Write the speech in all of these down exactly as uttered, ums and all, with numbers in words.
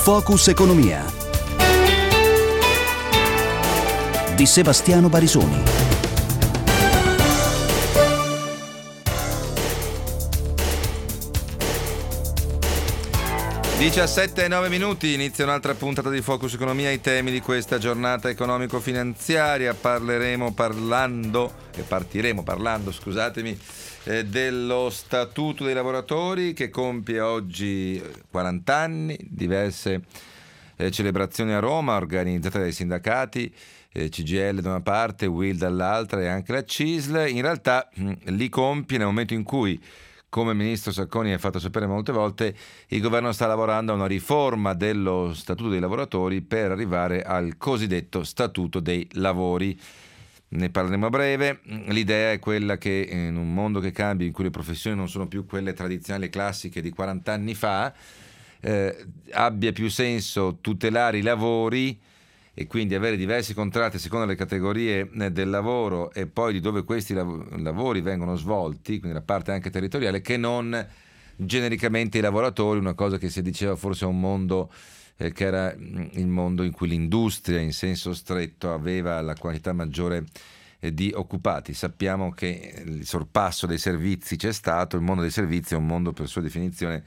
Focus Economia di Sebastiano Barisoni. diciassette e nove minuti, inizia un'altra puntata di Focus Economia. I temi di questa giornata economico-finanziaria. Parleremo parlando e partiremo parlando, scusatemi, eh, dello Statuto dei lavoratori che compie oggi quaranta anni, diverse eh, celebrazioni a Roma organizzate dai sindacati, eh, C G I L da una parte, U I L dall'altra e anche la C I S L. In realtà mh, li compie nel momento in cui, come il ministro Sacconi ha fatto sapere molte volte, il governo sta lavorando a una riforma dello Statuto dei lavoratori per arrivare al cosiddetto Statuto dei lavori. Ne parleremo a breve. L'idea è quella che in un mondo che cambia, in cui le professioni non sono più quelle tradizionali classiche di quaranta anni fa, eh, abbia più senso tutelare i lavori e quindi avere diversi contratti a seconda delle categorie del lavoro e poi di dove questi lav- lavori vengono svolti, quindi la parte anche territoriale, che non genericamente i lavoratori, una cosa che si diceva forse a un mondo eh, che era il mondo in cui l'industria in senso stretto aveva la quantità maggiore eh, di occupati. Sappiamo che il sorpasso dei servizi c'è stato, il mondo dei servizi è un mondo per sua definizione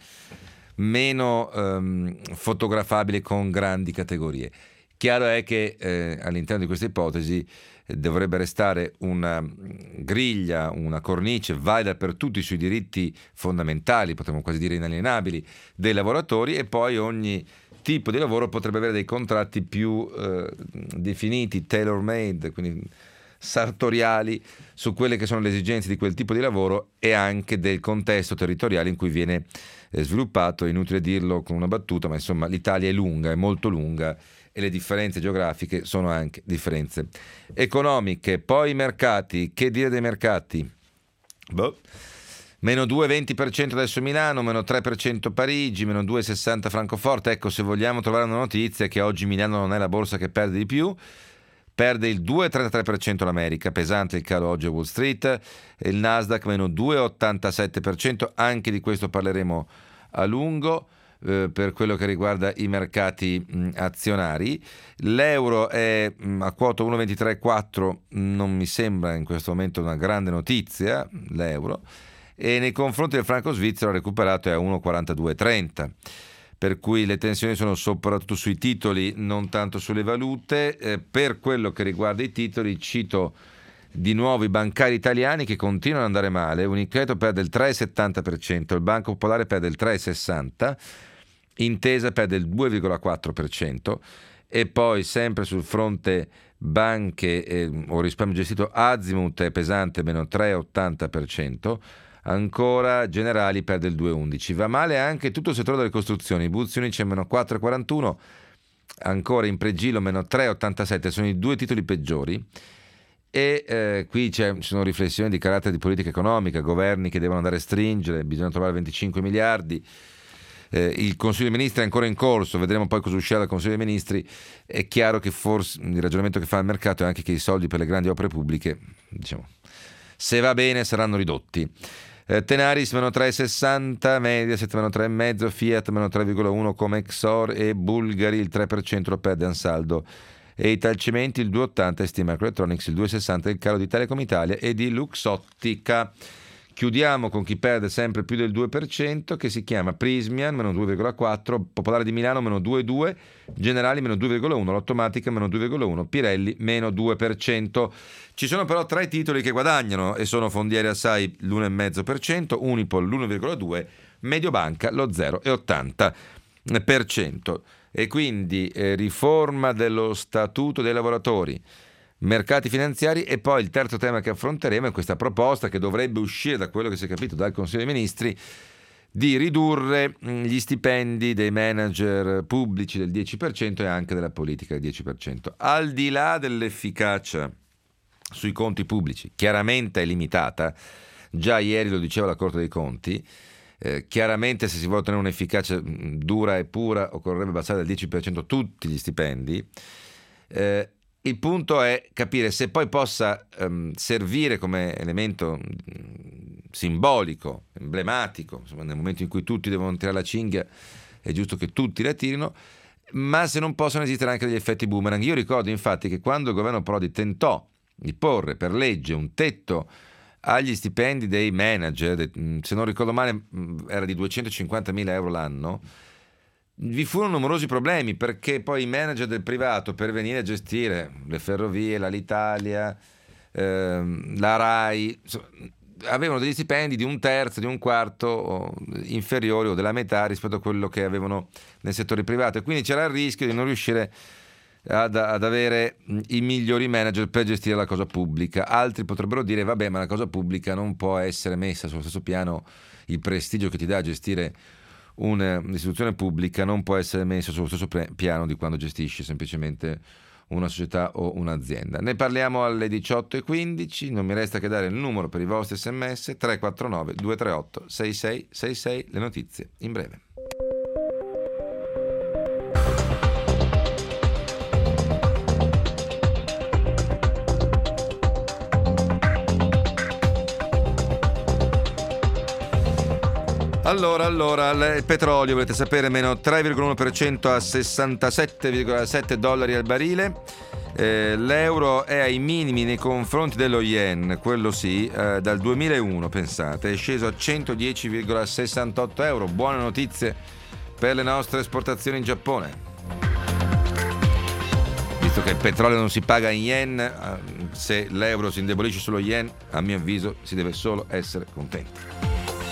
meno ehm, fotografabile con grandi categorie. Chiaro è che eh, all'interno di questa ipotesi eh, dovrebbe restare una griglia, una cornice valida per tutti sui diritti fondamentali, potremmo quasi dire inalienabili, dei lavoratori, e poi ogni tipo di lavoro potrebbe avere dei contratti più eh, definiti, tailor-made, quindi sartoriali, su quelle che sono le esigenze di quel tipo di lavoro e anche del contesto territoriale in cui viene eh, sviluppato. È inutile dirlo con una battuta, ma insomma l'Italia è lunga, è molto lunga, e le differenze geografiche sono anche differenze economiche. Poi i mercati, che dire dei mercati? Boh. Meno due virgola venti per cento adesso Milano, meno tre per cento Parigi, meno due virgola sessanta Francoforte. Ecco, se vogliamo trovare una notizia, che oggi Milano non è la borsa che perde di più, perde il due virgola trentatré per cento l'America, pesante il calo oggi a Wall Street, il Nasdaq meno due virgola ottantasette per cento, anche di questo parleremo a lungo. Eh, per quello che riguarda i mercati mh, azionari, l'euro è mh, a quota uno virgola ventitré quattro, non mi sembra in questo momento una grande notizia l'euro, e nei confronti del franco svizzero ha recuperato è a uno virgola quarantadue trenta, per cui le tensioni sono soprattutto sui titoli, non tanto sulle valute. Eh, per quello che riguarda i titoli cito di nuovo i bancari italiani che continuano ad andare male. Unicredit perde il tre virgola settanta per cento, il Banco Popolare perde il tre virgola sessanta per cento, Intesa perde il due virgola quattro per cento, e poi sempre sul fronte banche eh, o risparmio gestito, Azimut è pesante, meno tre virgola ottanta per cento, ancora Generali perde il due virgola undici per cento. Va male anche tutto il settore delle costruzioni, Buzzi Unici meno quattro virgola quarantuno, ancora Impregilo meno tre virgola ottantasette per cento, sono i due titoli peggiori. E eh, qui c'è, ci sono riflessioni di carattere di politica economica, governi che devono andare a stringere, bisogna trovare venticinque miliardi. Eh, il Consiglio dei Ministri è ancora in corso, vedremo poi cosa uscirà dal Consiglio dei Ministri. È chiaro che forse il ragionamento che fa il mercato è anche che i soldi per le grandi opere pubbliche, diciamo, se va bene saranno ridotti. eh, Tenaris meno tre virgola sessanta, Mediaset meno tre virgola cinque, Fiat meno tre virgola uno come Exor, e Bulgari il tre per cento lo perde Ansaldo, e Italcementi il due virgola ottanta, e Steam Microelectronics il due virgola sessanta, il calo di Telecom Italia e di Luxottica. Chiudiamo con chi perde sempre più del due per cento, che si chiama Prismian, meno due virgola quattro, Popolare di Milano, meno due virgola due, Generali, meno due virgola uno, Lottomatica, meno due virgola uno, Pirelli, meno due per cento. Ci sono però tre titoli che guadagnano e sono Fondieri Assai, l'uno virgola cinque per cento, Unipol, l'uno virgola due per cento, Mediobanca, lo zero virgola ottanta per cento. E quindi eh, riforma dello Statuto dei lavoratori, mercati finanziari, e poi il terzo tema che affronteremo è questa proposta che dovrebbe uscire, da quello che si è capito, dal Consiglio dei Ministri, di ridurre gli stipendi dei manager pubblici del dieci per cento e anche della politica del dieci per cento. Al di là dell'efficacia sui conti pubblici, chiaramente è limitata, già ieri lo diceva la Corte dei Conti, eh, chiaramente se si vuole ottenere un'efficacia dura e pura occorrerebbe abbassare del dieci per cento tutti gli stipendi. eh, Il punto è capire se poi possa um, servire come elemento um, simbolico, emblematico, insomma, nel momento in cui tutti devono tirare la cinghia è giusto che tutti la tirino, ma se non possono esistere anche degli effetti boomerang. Io ricordo infatti che quando il governo Prodi tentò di porre per legge un tetto agli stipendi dei manager, se non ricordo male era di duecentocinquantamila euro l'anno, vi furono numerosi problemi, perché poi i manager del privato, per venire a gestire le ferrovie, l'Alitalia, ehm, la RAI, avevano degli stipendi di un terzo, di un quarto inferiori o della metà rispetto a quello che avevano nel settore privato, e quindi c'era il rischio di non riuscire ad, ad avere i migliori manager per gestire la cosa pubblica. Altri potrebbero dire vabbè, ma la cosa pubblica non può essere messa sullo stesso piano, il prestigio che ti dà a gestire un'istituzione pubblica non può essere messo sullo stesso piano di quando gestisci semplicemente una società o un'azienda. Ne parliamo alle diciotto e quindici, non mi resta che dare il numero per i vostri sms: tre quattro nove due tre otto sei sei sei sei, le notizie in breve. Allora, allora, il petrolio, volete sapere, meno tre virgola uno per cento a sessantasette virgola sette dollari al barile. Eh, l'euro è ai minimi nei confronti dello yen, quello sì, eh, dal duemilauno, pensate, è sceso a centodieci virgola sessantotto euro. Buone notizie per le nostre esportazioni in Giappone. Visto che il petrolio non si paga in yen, eh, se l'euro si indebolisce sullo yen, a mio avviso si deve solo essere contenti.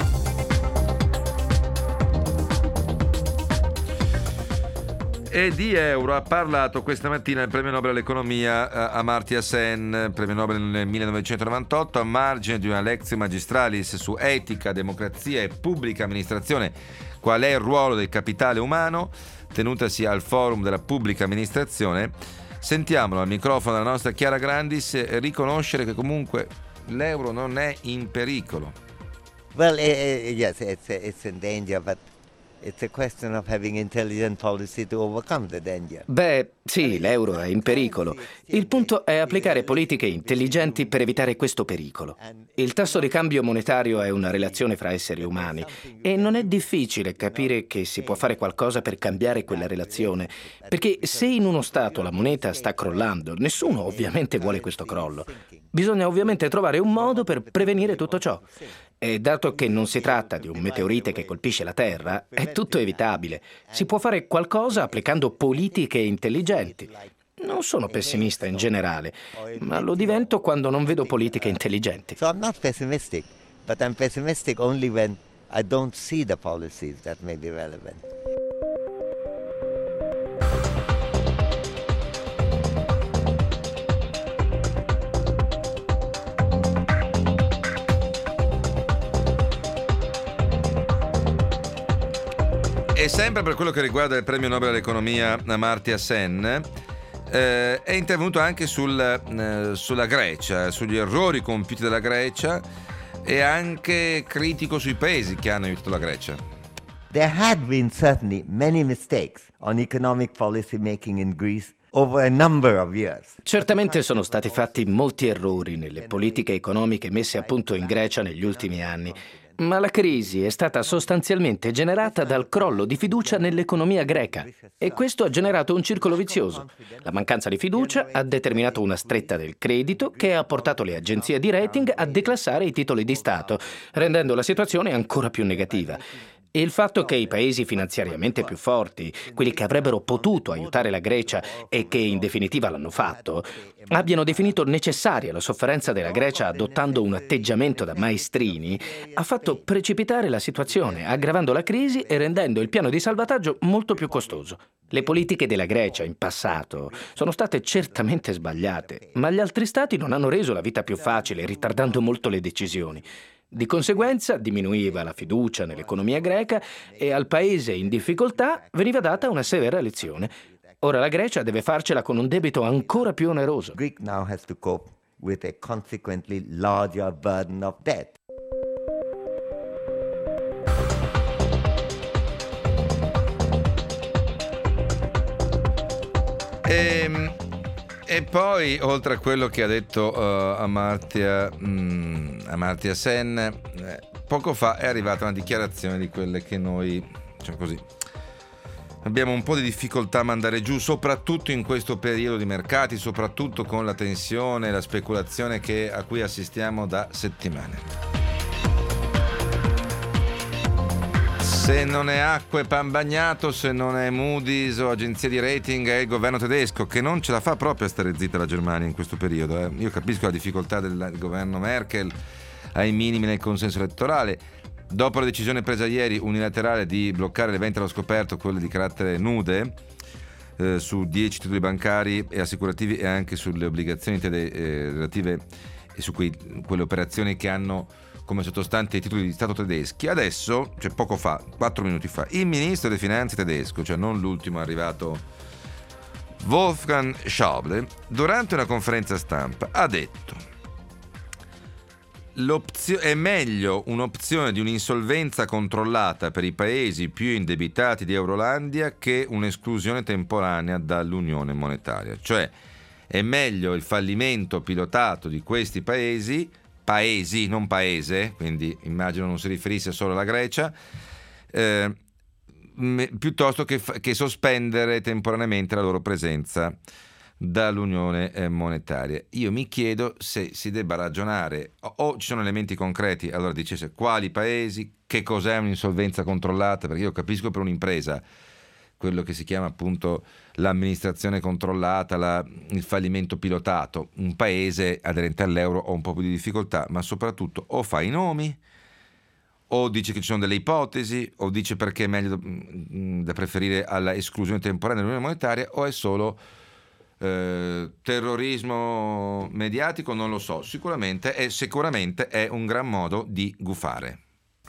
E di euro ha parlato questa mattina il premio Nobel all'economia Amartya Sen, premio Nobel nel millenovecentonovantotto, a margine di una lectio magistralis su etica, democrazia e pubblica amministrazione, qual è il ruolo del capitale umano, tenutasi al forum della pubblica amministrazione. Sentiamolo al microfono della nostra Chiara Grandis riconoscere che comunque l'euro non è in pericolo. Well, uh, yes, it's, it's in danger, but it's a question of having intelligent policy to overcome the danger. Beh, sì, l'euro è in pericolo. Il punto è applicare politiche intelligenti per evitare questo pericolo. Il tasso di cambio monetario è una relazione fra esseri umani e non è difficile capire che si può fare qualcosa per cambiare quella relazione, perché se in uno stato la moneta sta crollando, nessuno ovviamente vuole questo crollo. Bisogna ovviamente trovare un modo per prevenire tutto ciò. E dato che non si tratta di un meteorite che colpisce la Terra, è tutto evitabile. Si può fare qualcosa applicando politiche intelligenti. Non sono pessimista in generale, ma lo divento quando non vedo politiche intelligenti. So I'm not pessimistic, but I'm pessimistic only when I don't see the policies that may be relevant. E sempre per quello che riguarda il premio Nobel all'economia Amartya Sen, eh, è intervenuto anche sul, eh, sulla Grecia, sugli errori compiuti dalla Grecia, e anche critico sui paesi che hanno aiutato la Grecia. There had been certainly many mistakes on economic policy making in Greece over a number of years. Certamente sono stati fatti molti errori nelle politiche economiche messe a punto in Grecia negli ultimi anni. Ma la crisi è stata sostanzialmente generata dal crollo di fiducia nell'economia greca e questo ha generato un circolo vizioso. La mancanza di fiducia ha determinato una stretta del credito che ha portato le agenzie di rating a declassare i titoli di Stato, rendendo la situazione ancora più negativa. E il fatto che i paesi finanziariamente più forti, quelli che avrebbero potuto aiutare la Grecia e che in definitiva l'hanno fatto, abbiano definito necessaria la sofferenza della Grecia adottando un atteggiamento da maestrini, ha fatto precipitare la situazione, aggravando la crisi e rendendo il piano di salvataggio molto più costoso. Le politiche della Grecia in passato sono state certamente sbagliate, ma gli altri stati non hanno reso la vita più facile, ritardando molto le decisioni. Di conseguenza diminuiva la fiducia nell'economia greca e al paese in difficoltà veniva data una severa lezione. Ora la Grecia deve farcela con un debito ancora più oneroso. Greek now has to cope with a consequently larger burden of debt. E, e poi, oltre a quello che ha detto uh, Amartya, mm, Amartya Sen, eh, poco fa è arrivata una dichiarazione di quelle che noi, diciamo così, abbiamo un po' di difficoltà a mandare giù, soprattutto in questo periodo di mercati, soprattutto con la tensione e la speculazione che, a cui assistiamo da settimane. Se non è acqua e pan bagnato, se non è Moody's o agenzie di rating, è il governo tedesco che non ce la fa proprio a stare zitta la Germania in questo periodo. Eh. Io capisco la difficoltà del, del governo Merkel ai minimi nel consenso elettorale. Dopo la decisione presa ieri unilaterale di bloccare le vendite allo scoperto, quelle di carattere nude, eh, su dieci titoli bancari e assicurativi e anche sulle obbligazioni tede- eh, relative e su quei, quelle operazioni che hanno come sottostante i titoli di Stato tedeschi. Adesso, cioè poco fa, quattro minuti fa, il ministro delle finanze tedesco, cioè non l'ultimo arrivato, Wolfgang Schäuble, durante una conferenza stampa ha detto: L'opzio- è meglio un'opzione di un'insolvenza controllata per i paesi più indebitati di Eurolandia che un'esclusione temporanea dall'Unione monetaria. Cioè è meglio il fallimento pilotato di questi paesi, paesi, non paese, quindi immagino non si riferisse solo alla Grecia, eh, me, piuttosto che, fa- che sospendere temporaneamente la loro presenza dall'Unione eh, monetaria. Io mi chiedo se si debba ragionare, o, o ci sono elementi concreti, allora dicesse quali paesi, che cos'è un'insolvenza controllata, perché io capisco per un'impresa quello che si chiama appunto l'amministrazione controllata, la, il fallimento pilotato. Un paese aderente all'euro ha un po' più di difficoltà, ma soprattutto o fa i nomi, o dice che ci sono delle ipotesi, o dice perché è meglio da, da preferire alla esclusione temporanea dell'Unione monetaria, o è solo eh, terrorismo mediatico, non lo so. Sicuramente è, sicuramente è un gran modo di gufare.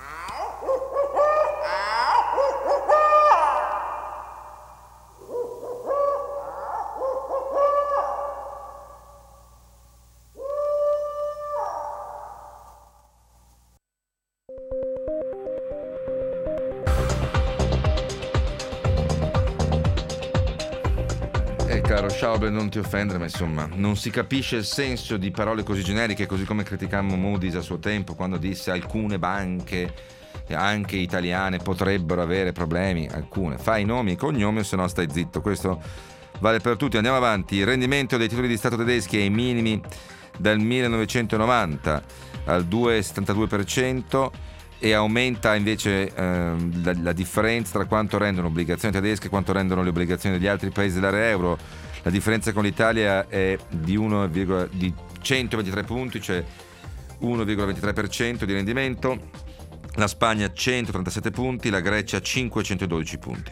Caro Schäuble, non ti offendere, ma insomma non si capisce il senso di parole così generiche, così come criticammo Moody's a suo tempo quando disse alcune banche, anche italiane, potrebbero avere problemi. Alcune, fai i nomi e cognomi o se no stai zitto. Questo vale per tutti. Andiamo avanti. Il rendimento dei titoli di Stato tedeschi è ai minimi dal millenovecentonovanta al due virgola settantadue per cento e aumenta invece ehm, la, la differenza tra quanto rendono obbligazioni tedesche e quanto rendono le obbligazioni degli altri paesi dell'area euro. La differenza con l'Italia è di, uno, di centoventitré punti, cioè uno virgola ventitré per cento di rendimento, la Spagna centotrentasette punti, la Grecia cinquecentododici punti.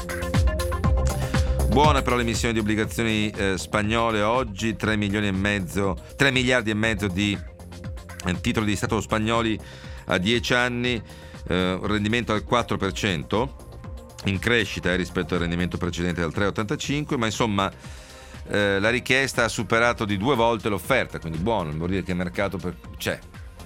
Buona però l'emissione di obbligazioni eh, spagnole oggi, tre milioni e mezzo, tre miliardi e mezzo di eh, titoli di Stato spagnoli a dieci anni, eh, rendimento al quattro per cento, in crescita eh, rispetto al rendimento precedente del tre virgola ottantacinque, ma insomma eh, la richiesta ha superato di due volte l'offerta, quindi buono, vuol dire che il mercato per... c'è.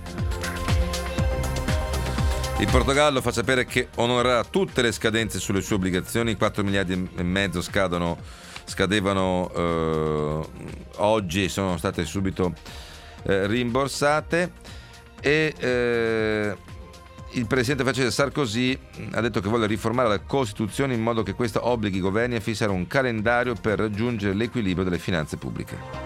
Il Portogallo fa sapere che onorerà tutte le scadenze sulle sue obbligazioni, quattro miliardi e mezzo scadono, scadevano eh, oggi e sono state subito eh, rimborsate. E eh, il presidente francese Sarkozy ha detto che vuole riformare la Costituzione in modo che questa obblighi i governi a fissare un calendario per raggiungere l'equilibrio delle finanze pubbliche.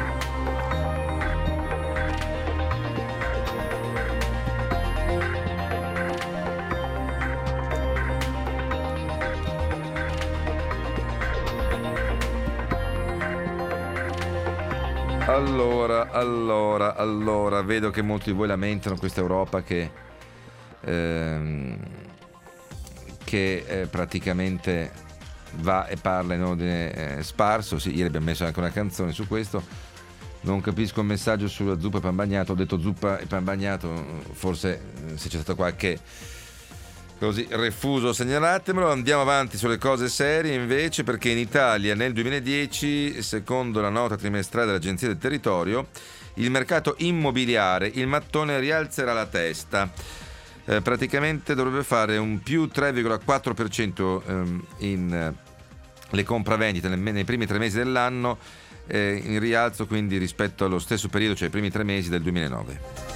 Allora, allora, allora, vedo che molti di voi lamentano questa Europa che, ehm, che eh, praticamente va e parla in ordine eh, sparso. Sì, ieri abbiamo messo anche una canzone su questo. Non capisco il messaggio sulla zuppa e pan bagnato. Ho detto zuppa e pan bagnato, forse se c'è stato qualche così refuso segnalatemelo. Andiamo avanti sulle cose serie invece, perché in Italia nel duemiladieci, secondo la nota trimestrale dell'Agenzia del Territorio, il mercato immobiliare, il mattone rialzerà la testa, eh, praticamente dovrebbe fare un più tre virgola quattro per cento ehm, in eh, le compravendite nei, nei primi tre mesi dell'anno, eh, in rialzo quindi rispetto allo stesso periodo, cioè i primi tre mesi del duemilanove.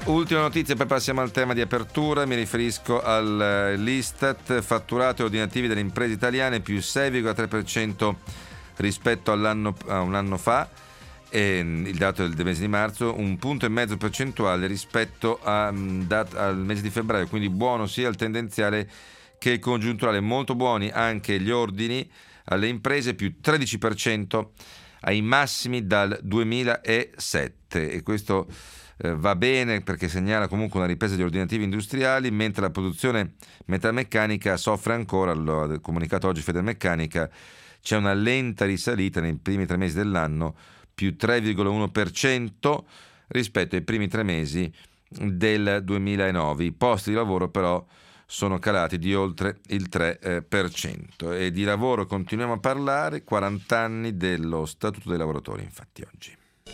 Ultima notizia, poi passiamo al tema di apertura. Mi riferisco all'Istat, fatturato e ordinativi delle imprese italiane più sei virgola tre per cento rispetto all'anno, a un anno fa, e il dato del mese di marzo, un punto e mezzo percentuale rispetto a, dat, al mese di febbraio, quindi buono sia il tendenziale che il congiunturale. Molto buoni anche gli ordini alle imprese, più tredici per cento ai massimi dal duemilasette, e questo eh, va bene perché segnala comunque una ripresa degli ordinativi industriali, mentre la produzione metalmeccanica soffre ancora. Lo ha comunicato oggi Federmeccanica, c'è una lenta risalita nei primi tre mesi dell'anno, più tre virgola uno per cento rispetto ai primi tre mesi del duemilanove. I posti di lavoro però sono calati di oltre il tre per cento. E di lavoro continuiamo a parlare, quaranta anni dello Statuto dei lavoratori, infatti, oggi.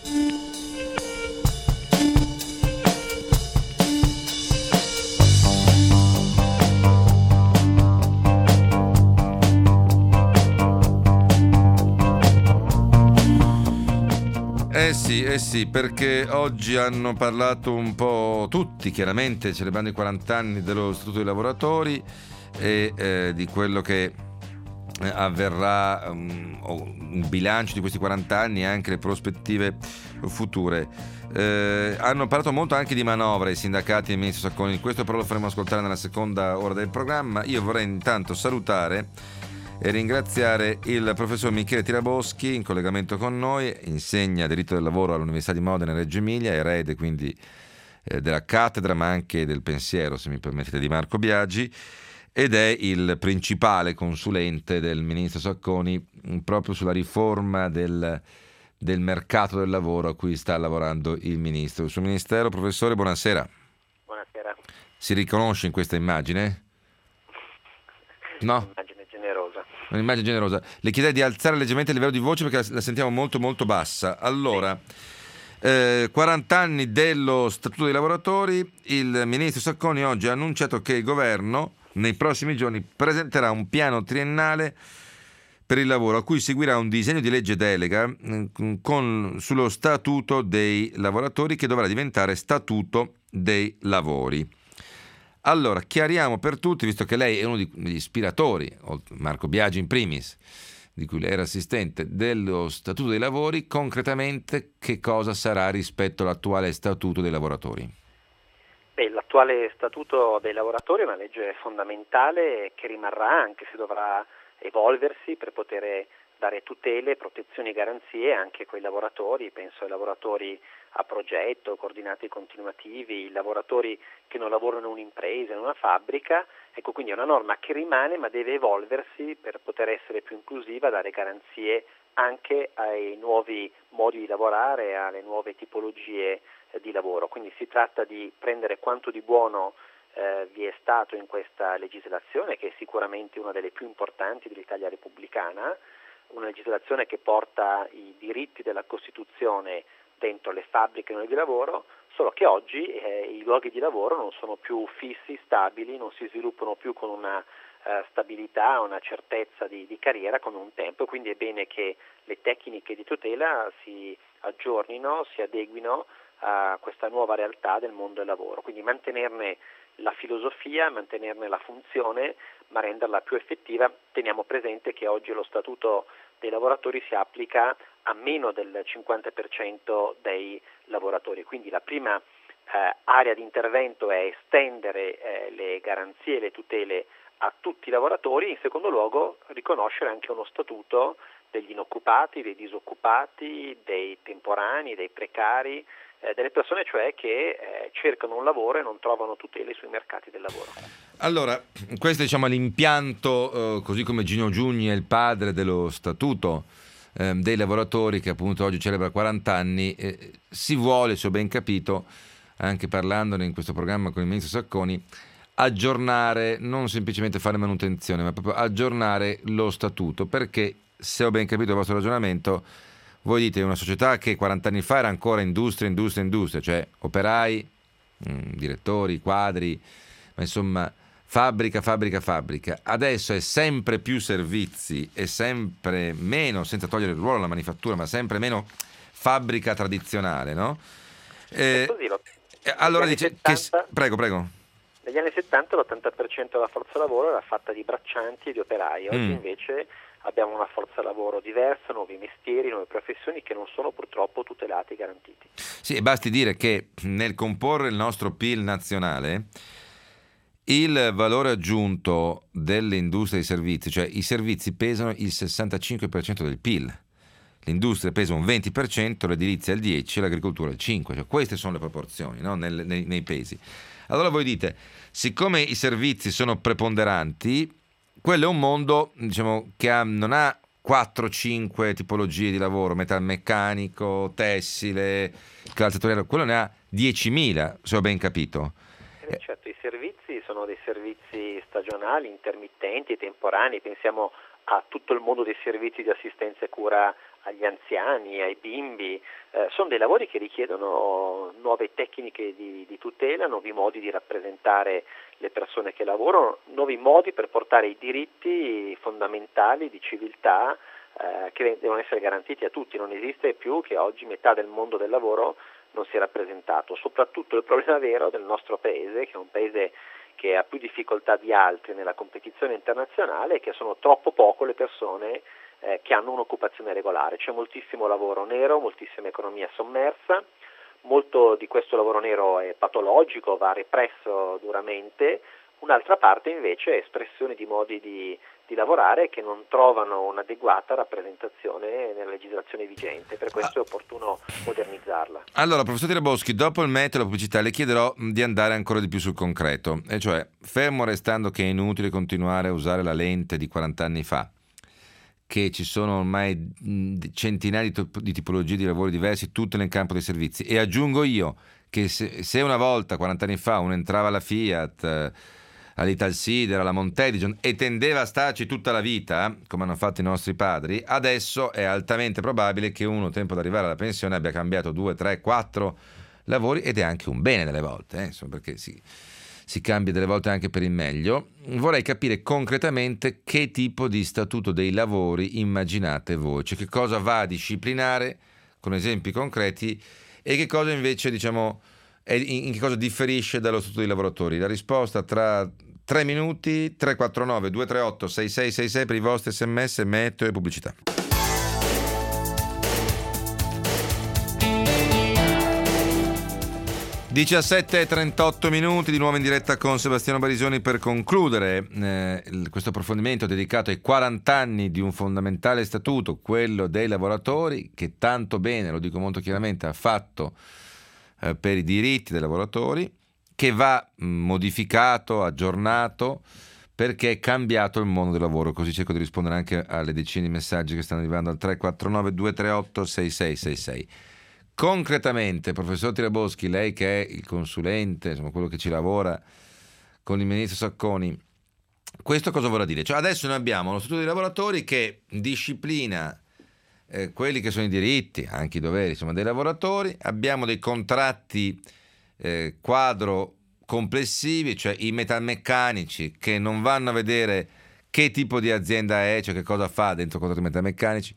Eh sì, eh sì, perché oggi hanno parlato un po' tutti, chiaramente, celebrando i quaranta anni dello Statuto dei lavoratori e eh, di quello che eh, avverrà, um, un bilancio di questi quaranta anni e anche le prospettive future. Eh, hanno parlato molto anche di manovra i sindacati e il ministro Sacconi, questo però lo faremo ascoltare nella seconda ora del programma. Io vorrei intanto salutare e ringraziare il professor Michele Tiraboschi, in collegamento con noi, insegna diritto del lavoro all'Università di Modena e Reggio Emilia, erede quindi eh, della cattedra ma anche del pensiero, se mi permettete, di Marco Biagi, ed è il principale consulente del ministro Sacconi proprio sulla riforma del, del mercato del lavoro a cui sta lavorando il ministro. Il suo ministero. Professore, buonasera. Buonasera. Si riconosce in questa immagine? No? Immagine generosa. Un'immagine generosa. Le chiederei di alzare leggermente il livello di voce perché la, la sentiamo molto molto bassa. Allora, eh, quaranta anni dello Statuto dei lavoratori. Il ministro Sacconi oggi ha annunciato che il governo nei prossimi giorni presenterà un piano triennale per il lavoro, a cui seguirà un disegno di legge delega con, sullo Statuto dei lavoratori, che dovrà diventare Statuto dei lavori. Allora, chiariamo per tutti, visto che lei è uno degli ispiratori, Marco Biagi in primis, di cui lei era assistente, dello Statuto dei lavori, concretamente che cosa sarà rispetto all'attuale Statuto dei lavoratori? Beh, l'attuale Statuto dei lavoratori è una legge fondamentale che rimarrà, anche se dovrà evolversi per poter dare tutele, protezioni e garanzie anche a quei lavoratori. Penso ai lavoratori a progetto, coordinati continuativi, i lavoratori che non lavorano in un'impresa, in una fabbrica. Ecco, quindi è una norma che rimane ma deve evolversi per poter essere più inclusiva, dare garanzie anche ai nuovi modi di lavorare, alle nuove tipologie eh, di lavoro. Quindi si tratta di prendere quanto di buono eh, vi è stato in questa legislazione, che è sicuramente una delle più importanti dell'Italia repubblicana, una legislazione che porta i diritti della Costituzione dentro le fabbriche e noi di lavoro, solo che oggi eh, i luoghi di lavoro non sono più fissi, stabili, non si sviluppano più con una eh, stabilità, una certezza di, di carriera come un tempo, quindi è bene che le tecniche di tutela si aggiornino, si adeguino a questa nuova realtà del mondo del lavoro, quindi mantenerne la filosofia, mantenerne la funzione, ma renderla più effettiva. Teniamo presente che oggi lo Statuto dei lavoratori si applica a meno del cinquanta per cento dei lavoratori, quindi la prima eh, area di intervento è estendere eh, le garanzie e le tutele a tutti i lavoratori, in secondo luogo riconoscere anche uno statuto degli inoccupati, dei disoccupati, dei temporanei, dei precari, eh, delle persone cioè che eh, cercano un lavoro e non trovano tutele sui mercati del lavoro. Allora, questo diciamo è l'impianto, eh, così come Gino Giugni è il padre dello Statuto eh, dei lavoratori, che appunto oggi celebra quaranta anni, eh, si vuole, se ho ben capito, anche parlandone in questo programma con il ministro Sacconi, aggiornare, non semplicemente fare manutenzione, ma proprio aggiornare lo Statuto, perché, se ho ben capito il vostro ragionamento, voi dite una società che quaranta anni fa era ancora industria, industria, industria, cioè operai, mh, direttori, quadri, ma insomma fabbrica, fabbrica, fabbrica. Adesso è sempre più servizi e sempre meno, senza togliere il ruolo alla manifattura, ma sempre meno fabbrica tradizionale, no? Eh, Così lo, Eh, allora Negli dice anni che... settanta Prego, prego. Negli anni settanta l'ottanta per cento della forza lavoro era fatta di braccianti e di operai, oggi Mm. invece abbiamo una forza lavoro diversa, nuovi mestieri, nuove professioni che non sono purtroppo tutelati e garantiti. Sì, e basti dire che nel comporre il nostro P I L nazionale, il valore aggiunto delle industrie e dei servizi, cioè i servizi pesano il sessantacinque per cento del P I L, l'industria pesa un venti per cento, l'edilizia il dieci per cento, l'agricoltura il cinque per cento, cioè queste sono le proporzioni, no? Nel- nei, nei pesi. Allora voi dite, siccome i servizi sono preponderanti, quello è un mondo, diciamo, che ha- non ha quattro cinque tipologie di lavoro, metalmeccanico, tessile, calzatoriere, quello ne ha diecimila, se ho ben capito. Eh, certo, i servizi sono dei servizi stagionali, intermittenti, temporanei, pensiamo a tutto il mondo dei servizi di assistenza e cura agli anziani, ai bimbi, eh, sono dei lavori che richiedono nuove tecniche di, di tutela, nuovi modi di rappresentare le persone che lavorano, nuovi modi per portare i diritti fondamentali di civiltà eh, che devono essere garantiti a tutti. Non esiste più che oggi metà del mondo del lavoro non sia rappresentato, soprattutto il problema vero del nostro paese, che è un paese che ha più difficoltà di altri nella competizione internazionale, e che sono troppo poco le persone eh, che hanno un'occupazione regolare. C'è moltissimo lavoro nero, moltissima economia sommersa, molto di questo lavoro nero è patologico, va represso duramente, un'altra parte invece è espressione di modi di, di lavorare che non trovano un'adeguata rappresentazione nella legislazione vigente, per questo è opportuno modernizzarla. Allora, professor Tiraboschi, dopo il meteo e la pubblicità le chiederò di andare ancora di più sul concreto, e cioè, fermo restando che è inutile continuare a usare la lente di quaranta anni fa, che ci sono ormai mh, centinaia di, top- di tipologie di lavori diversi, tutte nel campo dei servizi, e aggiungo io che se, se una volta, quaranta anni fa, uno entrava alla Fiat, eh, all'Italsider, alla Montedison e tendeva a starci tutta la vita, come hanno fatto i nostri padri, adesso è altamente probabile che uno, tempo ad arrivare alla pensione, abbia cambiato due, tre, quattro lavori, ed è anche un bene delle volte, eh, insomma, perché si, si cambia delle volte anche per il meglio. Vorrei capire concretamente che tipo di statuto dei lavori immaginate voi, cioè che cosa va a disciplinare con esempi concreti e che cosa invece, diciamo, è, in, in che cosa differisce dallo statuto dei lavoratori. La risposta tra tre minuti. Tre quattro nove due tre otto sei sei sei sei per i vostri sms, meteo e pubblicità. diciassette e trentotto minuti, di nuovo in diretta con Sebastiano Barisoni per concludere eh, il- questo approfondimento dedicato ai quaranta anni di un fondamentale statuto, quello dei lavoratori, che tanto bene, lo dico molto chiaramente, ha fatto eh, per i diritti dei lavoratori, che va mh, modificato, aggiornato, perché è cambiato il mondo del lavoro. Così cerco di rispondere anche alle decine di messaggi che stanno arrivando al tre quattro nove due tre otto sei sei sei sei. Concretamente, professor Tiraboschi, lei che è il consulente, insomma quello che ci lavora con il ministro Sacconi, questo cosa vorrà dire? Cioè adesso noi abbiamo lo statuto dei lavoratori che disciplina eh, quelli che sono i diritti, anche i doveri, insomma, dei lavoratori, abbiamo dei contratti eh, quadro complessivi, cioè i metalmeccanici che non vanno a vedere che tipo di azienda è, cioè che cosa fa dentro i contratti metalmeccanici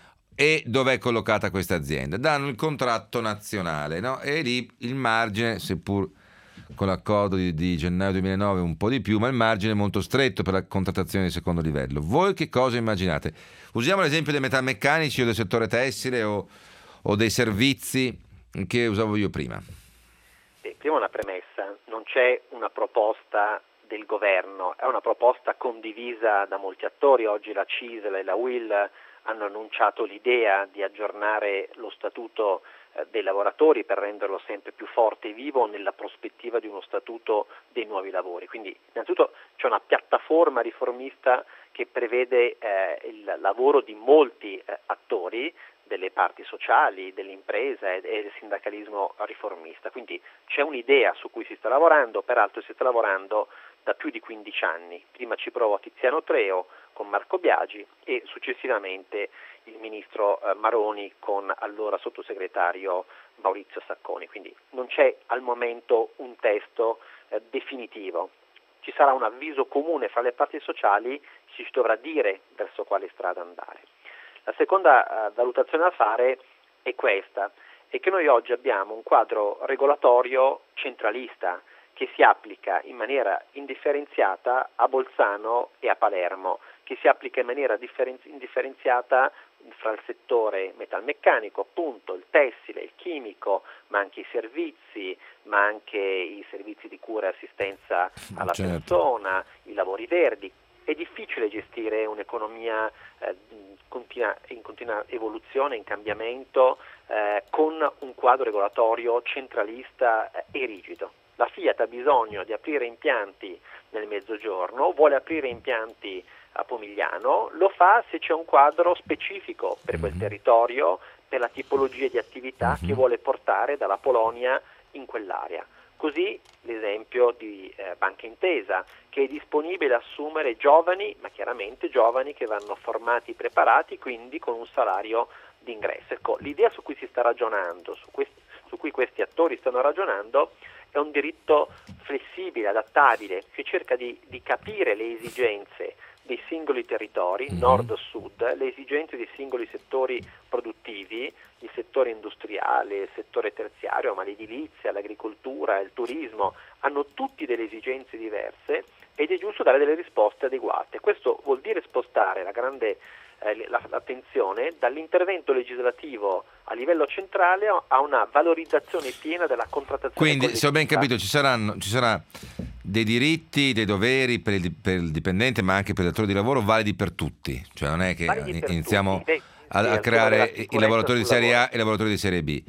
e dove è collocata questa azienda, danno il contratto nazionale, no? E lì il margine, seppur con l'accordo di, di gennaio duemilanove un po' di più, ma il margine è molto stretto per la contrattazione di secondo livello. Voi che cosa immaginate? Usiamo l'esempio dei metalmeccanici o del settore tessile o, o dei servizi che usavo io prima. Sì, prima una premessa, non c'è una proposta del governo, è una proposta condivisa da molti attori. Oggi la C I S L e la U I L hanno annunciato l'idea di aggiornare lo statuto eh, dei lavoratori per renderlo sempre più forte e vivo nella prospettiva di uno statuto dei nuovi lavori. Quindi innanzitutto c'è una piattaforma riformista che prevede eh, il lavoro di molti eh, attori, delle parti sociali, dell'impresa e del sindacalismo riformista. Quindi c'è un'idea su cui si sta lavorando, peraltro si sta lavorando da più di quindici anni. Prima ci provò Tiziano Treo con Marco Biagi e successivamente il ministro eh, Maroni con allora sottosegretario Maurizio Sacconi. Quindi non c'è al momento un testo eh, definitivo. Ci sarà un avviso comune fra le parti sociali, ci si dovrà dire verso quale strada andare. La seconda eh, valutazione da fare è questa: è che noi oggi abbiamo un quadro regolatorio centralista che si applica in maniera indifferenziata a Bolzano e a Palermo, che si applica in maniera differenzi- indifferenziata fra il settore metalmeccanico, appunto, il tessile, il chimico, ma anche i servizi, ma anche i servizi di cura e assistenza alla certo. persona, i lavori verdi. È difficile gestire un'economia eh, continua, in continua evoluzione, in cambiamento, eh, con un quadro regolatorio centralista eh, e rigido. La Fiat ha bisogno di aprire impianti nel Mezzogiorno, vuole aprire impianti a Pomigliano, lo fa se c'è un quadro specifico per quel territorio, per la tipologia di attività che vuole portare dalla Polonia in quell'area. Così l'esempio di eh, Banca Intesa, che è disponibile a assumere giovani, ma chiaramente giovani che vanno formati, preparati, quindi con un salario d'ingresso. Ecco, l'idea su cui si sta ragionando, su, questi, su cui questi attori stanno ragionando, è un diritto flessibile, adattabile, che cerca di, di capire le esigenze dei singoli territori, mm-hmm. nord-sud, le esigenze dei singoli settori produttivi, il settore industriale, il settore terziario, ma l'edilizia, l'agricoltura, il turismo, hanno tutti delle esigenze diverse ed è giusto dare delle risposte adeguate. Questo vuol dire spostare la grande eh, la, l'attenzione dall'intervento legislativo a livello centrale a una valorizzazione piena della contrattazione Quindi, collettiva. se ho ben capito, ci saranno ci sarà dei diritti, dei doveri per il, per il dipendente, ma anche per il datore di lavoro validi per tutti. Cioè non è che iniziamo tutti. Beh, a, a creare i lavoratori di serie A e i lavoratori di serie B.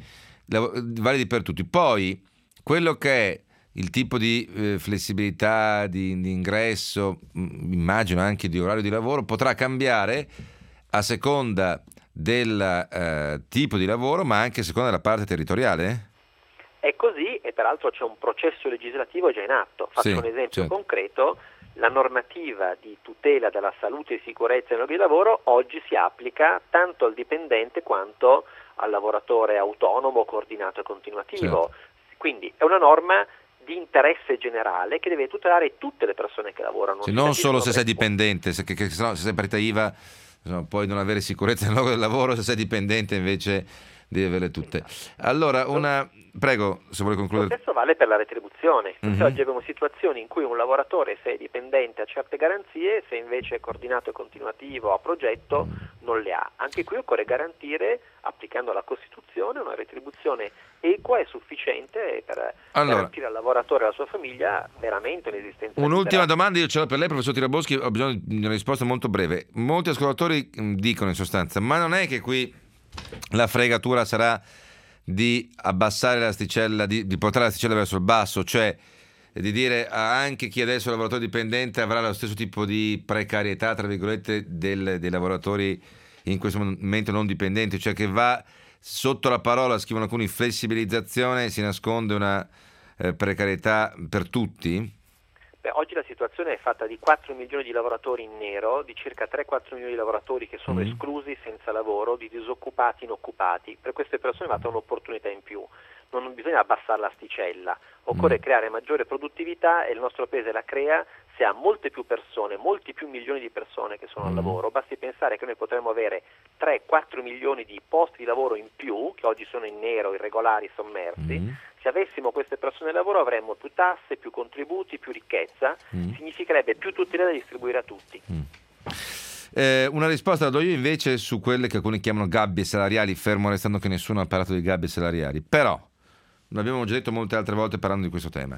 Validi per tutti. Poi, quello che è il tipo di eh, flessibilità di, di ingresso, mh, immagino anche di orario di lavoro, potrà cambiare a seconda del eh, tipo di lavoro, ma anche a seconda della parte territoriale? È così, e peraltro c'è un processo legislativo già in atto. Faccio Sì, un esempio certo. concreto: la normativa di tutela della salute e sicurezza nel luogo di lavoro oggi si applica tanto al dipendente quanto al lavoratore autonomo, coordinato e continuativo. Certo. Quindi è una norma di interesse generale che deve tutelare tutte le persone che lavorano. Cioè, non solo se sei dipendente, se, che, che, se, no, se sei partita I V A, no, puoi non avere sicurezza nel luogo del lavoro, se sei dipendente invece devi averle tutte. Allora, una... Prego, se vuole concludere. Lo stesso vale per la retribuzione. Mm-hmm. Se oggi abbiamo situazioni in cui un lavoratore, se è dipendente, ha certe garanzie, se invece è coordinato e continuativo a progetto, non le ha. Anche qui occorre garantire, applicando la Costituzione, una retribuzione equa e sufficiente per allora, garantire al lavoratore e alla sua famiglia veramente un'esistenza. Un'ultima domanda io ce l'ho per lei, professor Tiraboschi, ho bisogno di una risposta molto breve. Molti ascoltatori dicono in sostanza, ma non è che qui la fregatura sarà di abbassare l'asticella, di, di portare l'asticella verso il basso, cioè di dire anche chi adesso è lavoratore dipendente avrà lo stesso tipo di precarietà, tra virgolette, del, dei lavoratori in questo momento non dipendenti, cioè che va sotto la parola, scrivono alcuni, flessibilizzazione, si nasconde una eh, precarietà per tutti? Beh, oggi la situazione è fatta di quattro milioni di lavoratori in nero, di circa tre quattro milioni di lavoratori che sono mm. esclusi senza lavoro, di disoccupati inoccupati. Per queste persone va data un'opportunità in più. Non bisogna abbassare l'asticella, occorre mm. creare maggiore produttività e il nostro paese la crea se ha molte più persone, molti più milioni di persone che sono mm. al lavoro. Basti pensare che noi potremmo avere tre quattro milioni di posti di lavoro in più, che oggi sono in nero, irregolari, sommersi. Mm. Se avessimo queste persone al lavoro avremmo più tasse, più contributi, più ricchezza, mm. significherebbe più tutela da distribuire a tutti. Mm. Eh, una risposta la do io invece su quelle che alcuni chiamano gabbie salariali, fermo restando che nessuno ha parlato di gabbie salariali. Però, l'abbiamo già detto molte altre volte parlando di questo tema,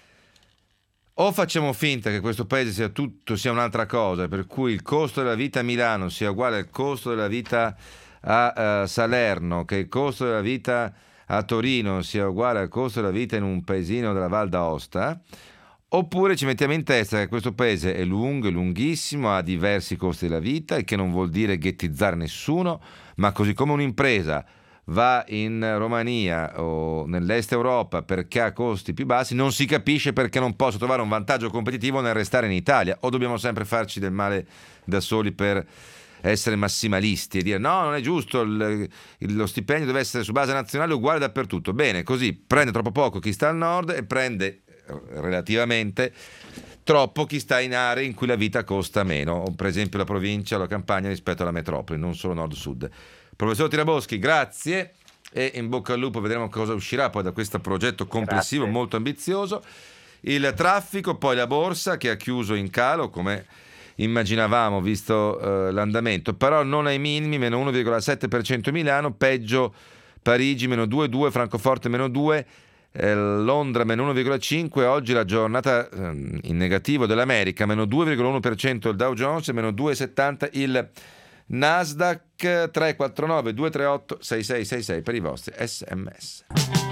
o facciamo finta che questo paese sia tutto, sia un'altra cosa, per cui il costo della vita a Milano sia uguale al costo della vita a uh, Salerno, che il costo della vita a Torino sia uguale al costo della vita in un paesino della Val d'Aosta, oppure ci mettiamo in testa che questo paese è lungo, è lunghissimo, ha diversi costi della vita, il che non vuol dire ghettizzare nessuno, ma così come un'impresa va in Romania o nell'est Europa perché ha costi più bassi, non si capisce perché non possa trovare un vantaggio competitivo nel restare in Italia, o dobbiamo sempre farci del male da soli per essere massimalisti e dire no, non è giusto, il, il, lo stipendio deve essere su base nazionale uguale dappertutto. Bene, così prende troppo poco chi sta al nord e prende relativamente troppo chi sta in aree in cui la vita costa meno, per esempio la provincia o la campagna rispetto alla metropoli, non solo nord-sud. Professor Tiraboschi, grazie. e in bocca al lupo, vedremo cosa uscirà poi da questo progetto complessivo. Grazie. Molto ambizioso. Il traffico, poi la borsa che ha chiuso in calo come immaginavamo visto uh, l'andamento, però non ai minimi, meno uno virgola sette per cento Milano, peggio Parigi meno due virgola due, Francoforte meno due, eh, Londra meno uno virgola cinque, oggi la giornata eh, in negativo dell'America, meno due virgola uno per cento il Dow Jones, meno due virgola settanta il Nasdaq. Tre quattro nove due tre otto sei sei sei sei per i vostri sms.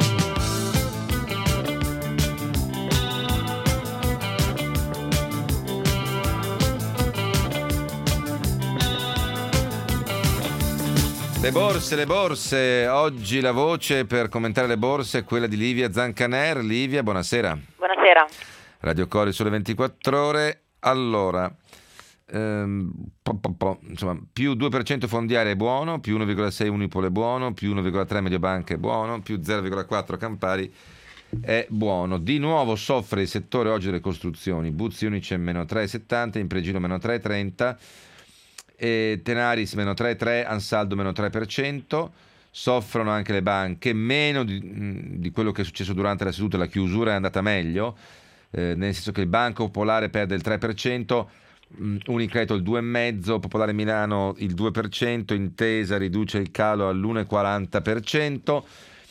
Le borse, le borse, oggi la voce per commentare le borse è quella di Livia Zancaner. Livia, buonasera. Buonasera. Radio Cori sulle ventiquattro ore. Allora, ehm, po, po, po, insomma, più due per cento Fondiaria è buono, più uno virgola sei Unipol è buono, più uno virgola tre Mediobanca è buono, più zero virgola quattro Campari è buono. Di nuovo soffre il settore oggi delle costruzioni. Buzzi Unicem meno tre virgola settanta, Impregilo meno tre virgola trenta, e Tenaris meno tre virgola tre, Ansaldo meno tre per cento. Soffrono anche le banche, meno di, di quello che è successo durante la seduta. La chiusura è andata meglio, eh, nel senso che il Banco Popolare perde il tre per cento, Unicredito il due virgola cinque, Popolare Milano il due per cento, Intesa riduce il calo all'uno virgola quaranta per cento,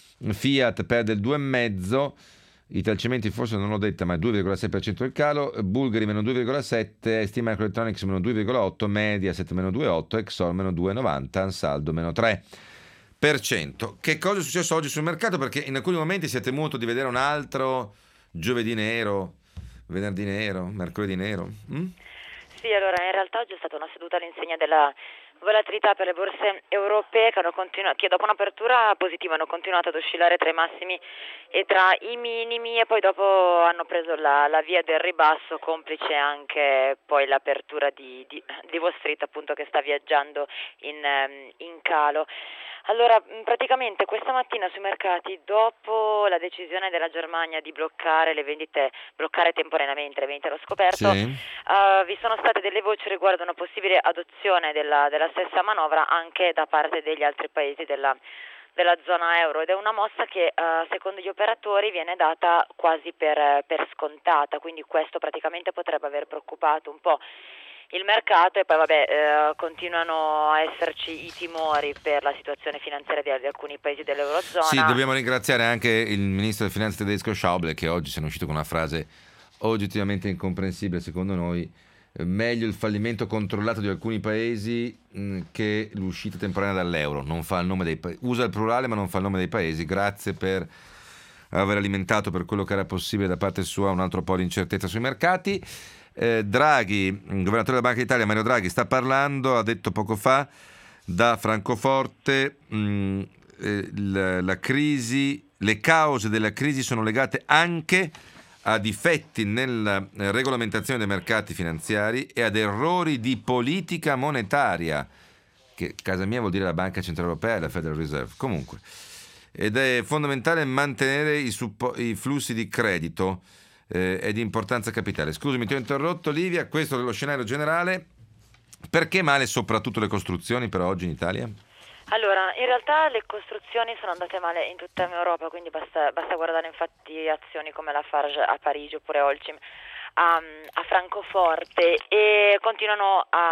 Fiat perde il due virgola cinque, Italcementi forse non l'ho detta, ma è due virgola sei per cento il calo, Bulgari meno due virgola sette, S T Microelectronics meno due virgola otto, Mediaset meno due virgola otto, Exor meno due virgola novanta, Ansaldo meno tre per cento. Che cosa è successo oggi sul mercato? Perché in alcuni momenti si è temuto di vedere un altro giovedì nero, venerdì nero, mercoledì nero. Mm? Sì, allora in realtà oggi è stata una seduta all'insegna della volatilità per le borse europee che, hanno continu- che dopo un'apertura positiva hanno continuato ad oscillare tra i massimi e tra i minimi, e poi dopo hanno preso la, la via del ribasso, complice anche poi l'apertura di, di, di Wall Street, appunto, che sta viaggiando in, in calo. Allora, praticamente questa mattina sui mercati, dopo la decisione della Germania di bloccare le vendite, bloccare temporaneamente le vendite allo scoperto, sì. uh, vi sono state delle voci riguardo una possibile adozione della, della stessa manovra anche da parte degli altri paesi della, della zona euro, ed è una mossa che uh, secondo gli operatori viene data quasi per, per scontata, quindi questo praticamente potrebbe aver preoccupato un po' il mercato. E poi vabbè, eh, continuano a esserci i timori per la situazione finanziaria di, di alcuni paesi dell'Eurozona. Sì, dobbiamo ringraziare anche il ministro delle finanze tedesco Schäuble, che oggi se ne è uscito con una frase oggettivamente incomprensibile secondo noi: meglio il fallimento controllato di alcuni paesi mh, che l'uscita temporanea dall'euro. Non fa il nome dei pa- usa il plurale ma non fa il nome dei paesi. Grazie per aver alimentato, per quello che era possibile da parte sua, un altro po' di incertezza sui mercati. Eh, Draghi, il governatore della Banca d'Italia, Mario Draghi, sta parlando, ha detto poco fa da Francoforte, mh, eh, la, la crisi, le cause della crisi sono legate anche a difetti nella regolamentazione dei mercati finanziari e ad errori di politica monetaria, che casa mia vuol dire la Banca Centrale Europea e la Federal Reserve, comunque, ed è fondamentale mantenere i, suppo- i flussi di credito. Eh, è di importanza capitale. Scusami, ti ho interrotto, Livia. Questo è lo scenario generale. Perché male soprattutto le costruzioni per oggi in Italia? Allora, in realtà le costruzioni sono andate male in tutta Europa, quindi basta, basta guardare infatti azioni come la Farge a Parigi oppure Holcim a, a Francoforte, e continuano a,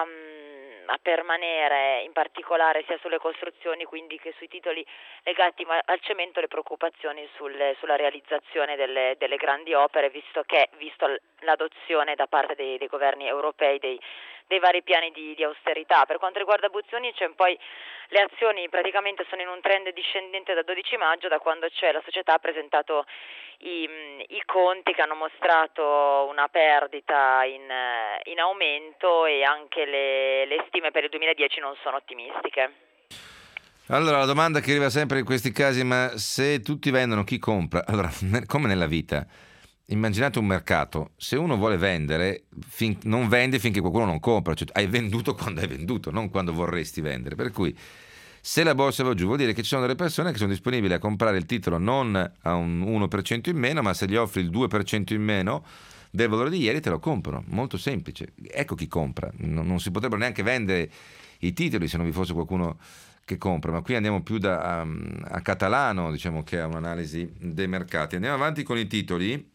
a permanere, in particolare sia sulle costruzioni quindi che sui titoli legati al cemento, le preoccupazioni sulle, sulla realizzazione delle, delle grandi opere, visto che visto l'adozione da parte dei, dei governi europei dei, dei vari piani di, di austerità. Per quanto riguarda Buzzoni, c'è poi le azioni praticamente sono in un trend discendente da dodici maggio, da quando c'è la società ha presentato i, i conti che hanno mostrato una perdita in, in aumento, e anche le, le stime per il duemiladieci non sono ottimistiche. Allora, la domanda che arriva sempre in questi casi: ma se tutti vendono, chi compra? Allora, come nella vita, immaginate un mercato, se uno vuole vendere, fin, non vende finché qualcuno non compra, cioè hai venduto quando hai venduto, non quando vorresti vendere. Per cui se la borsa va giù vuol dire che ci sono delle persone che sono disponibili a comprare il titolo non a un uno per cento in meno, ma se gli offri il due per cento in meno del valore di ieri te lo comprano. Molto semplice. Ecco chi compra. Non, non si potrebbero neanche vendere i titoli se non vi fosse qualcuno che compra, ma qui andiamo più da, a, a Catalano, diciamo, che ha un'analisi dei mercati. Andiamo avanti con i titoli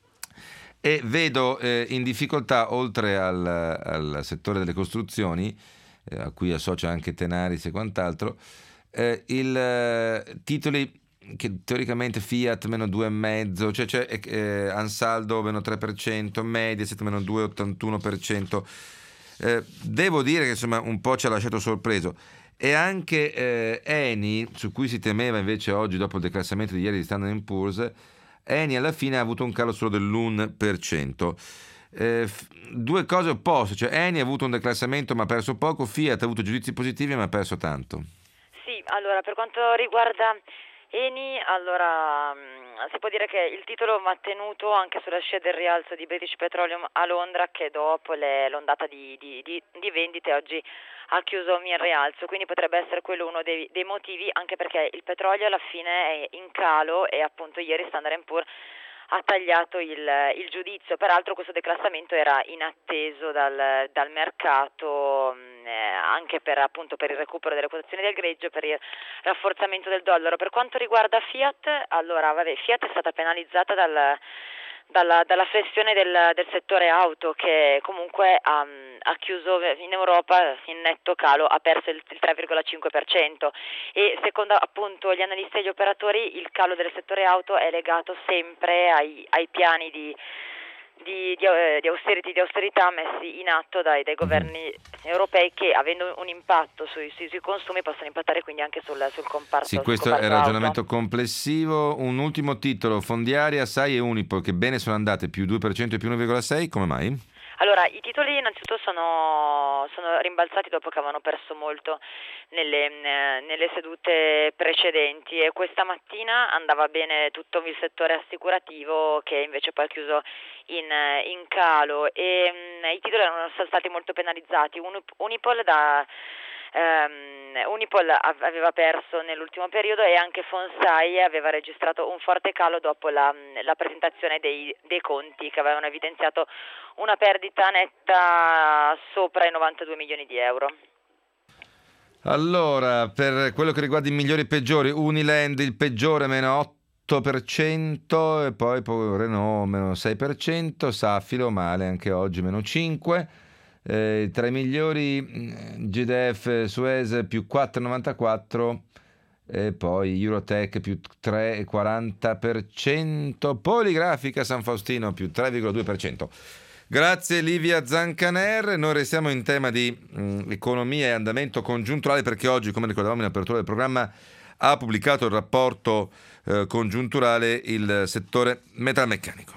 e vedo eh, in difficoltà, oltre al, al settore delle costruzioni, eh, a cui associa anche Tenaris e quant'altro, eh, il eh, titoli che teoricamente Fiat meno due virgola cinque, cioè c'è eh, Ansaldo meno tre per cento, Mediaset meno due virgola ottantuno per cento. Eh, devo dire che insomma un po' ci ha lasciato sorpreso. E anche eh, Eni, su cui si temeva invece oggi dopo il declassamento di ieri di Standard and Poor's, Eni alla fine ha avuto un calo solo dell'uno per cento. Eh, f- due cose opposte, cioè Eni ha avuto un declassamento ma ha perso poco, Fiat ha avuto giudizi positivi ma ha perso tanto. Sì, allora per quanto riguarda Eni, allora si può dire che il titolo va tenuto anche sulla scia del rialzo di British Petroleum a Londra, che dopo le, l'ondata di, di, di, di vendite oggi ha chiuso in rialzo, quindi potrebbe essere quello uno dei, dei motivi, anche perché il petrolio alla fine è in calo e appunto ieri Standard and Poor's ha tagliato il, il giudizio. Peraltro questo declassamento era inatteso dal, dal mercato, eh, anche per appunto per il recupero delle quotazioni del greggio, per il rafforzamento del dollaro. Per quanto riguarda Fiat, allora vabbè, Fiat è stata penalizzata dal Dalla, dalla flessione del, del settore auto, che comunque ha, ha chiuso in Europa in netto calo, ha perso il, il tre virgola cinque per cento, e secondo appunto gli analisti e gli operatori il calo del settore auto è legato sempre ai, ai piani di Di, di, di austerity, di austerità messi in atto dai, dai governi europei, che avendo un impatto sui, sui, sui consumi possono impattare quindi anche sul, sul comparto. Sì, questo comparto è il ragionamento auto. complessivo. Un ultimo titolo, Fondiaria, S A I e Unipol, che bene sono andate, più due per cento e più uno virgola sei, come mai? Allora, i titoli innanzitutto sono, sono rimbalzati dopo che avevano perso molto nelle, nelle sedute precedenti, e questa mattina andava bene tutto il settore assicurativo, che invece poi ha chiuso in, in calo, e mh, i titoli erano stati molto penalizzati. Unipol da Um, Unipol aveva perso nell'ultimo periodo, e anche Fonsai aveva registrato un forte calo dopo la, la presentazione dei, dei conti, che avevano evidenziato una perdita netta sopra i novantadue milioni di euro. Allora, per quello che riguarda i migliori e peggiori, Uniland il peggiore meno otto per cento, e poi, poi Renault meno sei per cento, Safilo male anche oggi meno cinque per cento. Eh, tra i migliori G D F Suez più quattro virgola novantaquattro, e poi Eurotech più tre virgola quaranta per cento, Poligrafica San Faustino più tre virgola due per cento. Grazie Livia Zancaner. Noi restiamo in tema di mh, economia e andamento congiunturale, perché oggi, come ricordavamo in apertura del programma, ha pubblicato il rapporto eh, congiunturale il settore metalmeccanico.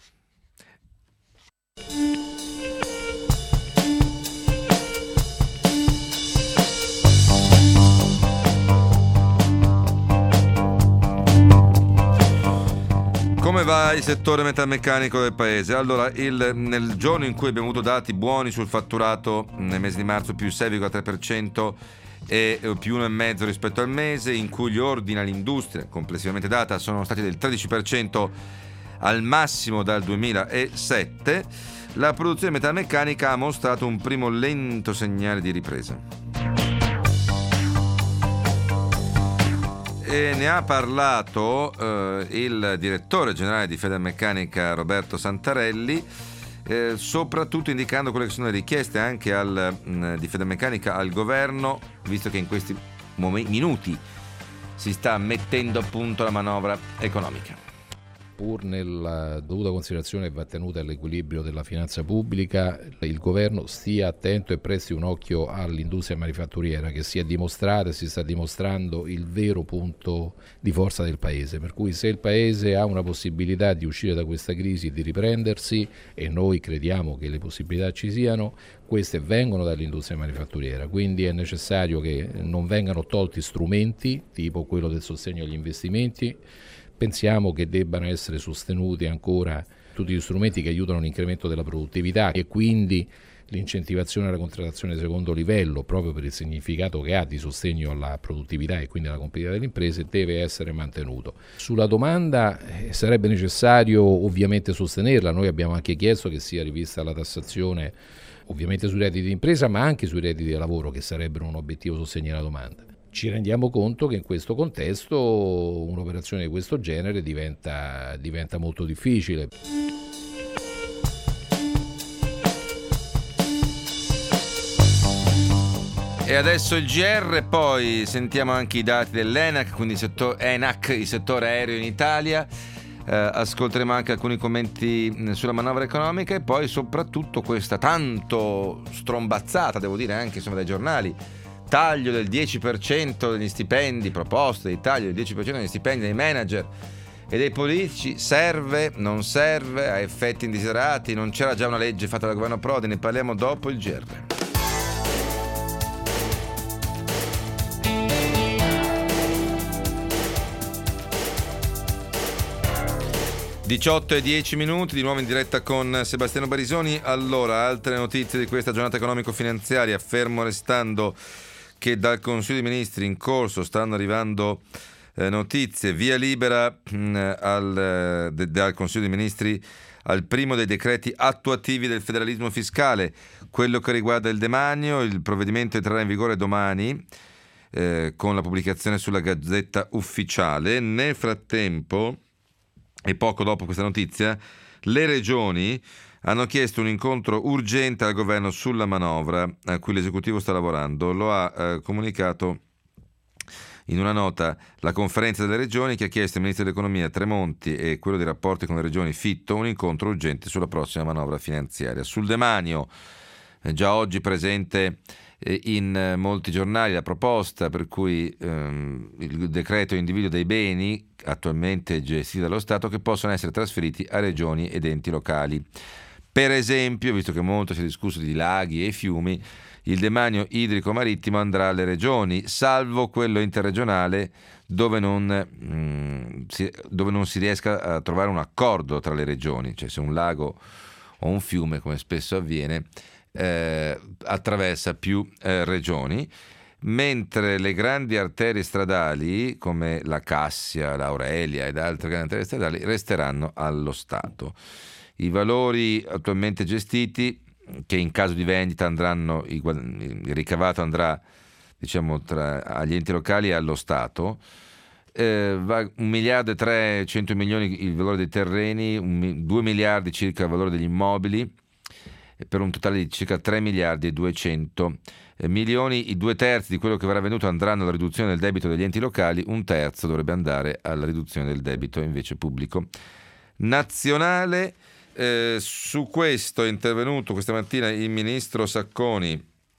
Come va il settore metalmeccanico del paese? Allora, il, nel giorno in cui abbiamo avuto dati buoni sul fatturato, nel mese di marzo più sei virgola tre per cento e più uno virgola cinque per cento rispetto al mese, in cui gli ordini all'industria, complessivamente data, sono stati del tredici per cento al massimo dal duemilasette, la produzione metalmeccanica ha mostrato un primo lento segnale di ripresa. E ne ha parlato eh, il direttore generale di Federmeccanica Roberto Santarelli, eh, soprattutto indicando quelle che sono le richieste anche al, mh, di Federmeccanica al governo, visto che in questi mom- minuti si sta mettendo a punto la manovra economica. Pur nella dovuta considerazione che va tenuta all'equilibrio della finanza pubblica, il governo stia attento e presti un occhio all'industria manifatturiera, che si è dimostrata e si sta dimostrando il vero punto di forza del paese, per cui se il paese ha una possibilità di uscire da questa crisi e di riprendersi, e noi crediamo che le possibilità ci siano, queste vengono dall'industria manifatturiera, quindi è necessario che non vengano tolti strumenti tipo quello del sostegno agli investimenti. Pensiamo che debbano essere sostenuti ancora tutti gli strumenti che aiutano l'incremento della produttività, e quindi l'incentivazione alla contrattazione di secondo livello, proprio per il significato che ha di sostegno alla produttività e quindi alla competitività delle imprese, deve essere mantenuto. Sulla domanda eh, sarebbe necessario ovviamente sostenerla. Noi abbiamo anche chiesto che sia rivista la tassazione, ovviamente sui redditi di impresa, ma anche sui redditi di lavoro, che sarebbero un obiettivo sostegno alla domanda. ci rendiamo conto che in questo contesto un'operazione di questo genere diventa, diventa molto difficile. E adesso il G R, poi sentiamo anche i dati dell'ENAC, quindi il settore, ENAC, il settore aereo in Italia. Eh, ascolteremo anche alcuni commenti sulla manovra economica e poi soprattutto questa tanto strombazzata, devo dire anche insomma dai giornali, taglio del dieci per cento degli stipendi, proposte di taglio del dieci per cento degli stipendi dei manager e dei politici. Serve, non serve, ha effetti indesiderati, non c'era già una legge fatta dal governo Prodi? Ne parliamo dopo il G R. diciotto e dieci minuti, di nuovo in diretta con Sebastiano Barisoni. Allora, altre notizie di questa giornata economico-finanziaria, fermo restando che dal Consiglio dei Ministri in corso stanno arrivando eh, notizie, via libera mh, al, de, dal Consiglio dei Ministri al primo dei decreti attuativi del federalismo fiscale, quello che riguarda il demanio. Il provvedimento entrerà in vigore domani eh, con la pubblicazione sulla Gazzetta Ufficiale. Nel frattempo, e poco dopo questa notizia, le regioni hanno chiesto un incontro urgente al governo sulla manovra a cui l'esecutivo sta lavorando. Lo ha eh, comunicato in una nota la conferenza delle regioni, che ha chiesto al ministro dell'economia Tremonti e quello dei rapporti con le regioni Fitto un incontro urgente sulla prossima manovra finanziaria. Sul demanio, eh, già oggi presente in molti giornali la proposta per cui ehm, il decreto individuo dei beni attualmente gestiti dallo Stato che possono essere trasferiti a regioni ed enti locali. Per esempio, visto che molto si è discusso di laghi e fiumi, il demanio idrico marittimo andrà alle regioni, salvo quello interregionale dove non, mh, si, dove non si riesca a trovare un accordo tra le regioni, cioè se un lago o un fiume, come spesso avviene, Eh, attraversa più eh, regioni, mentre le grandi arterie stradali come la Cassia, l'Aurelia ed altre grandi arterie stradali resteranno allo Stato. I valori attualmente gestiti, che in caso di vendita andranno, il ricavato andrà diciamo tra, agli enti locali e allo Stato, eh, va un miliardo e trecento milioni il valore dei terreni, un, due miliardi circa il valore degli immobili, per un totale di circa tre miliardi e duecento milioni. I due terzi di quello che verrà venduto andranno alla riduzione del debito degli enti locali, un terzo dovrebbe andare alla riduzione del debito invece pubblico nazionale. Eh, su questo è intervenuto questa mattina il ministro Sacconi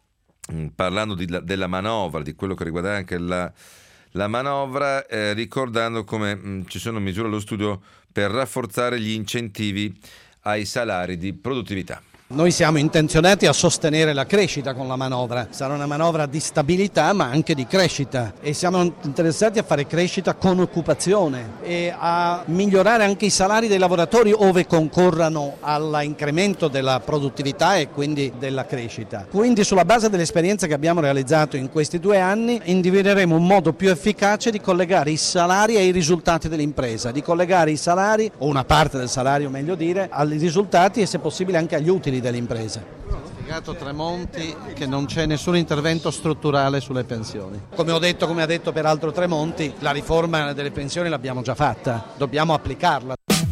mh, parlando di, della manovra, di quello che riguarda anche la, la manovra, eh, ricordando come mh, ci sono misure allo studio per rafforzare gli incentivi ai salari di produttività. Noi siamo intenzionati a sostenere la crescita con la manovra, sarà una manovra di stabilità ma anche di crescita e siamo interessati a fare crescita con occupazione e a migliorare anche i salari dei lavoratori ove concorrano all'incremento della produttività e quindi della crescita. Quindi sulla base dell'esperienza che abbiamo realizzato in questi due anni individueremo un modo più efficace di collegare i salari ai risultati dell'impresa, di collegare i salari o una parte del salario meglio dire ai risultati e se possibile anche agli utili dell'impresa. Ha spiegato Tremonti che non c'è nessun intervento strutturale sulle pensioni. Come ho detto, come ha detto peraltro Tremonti, la riforma delle pensioni l'abbiamo già fatta, dobbiamo applicarla.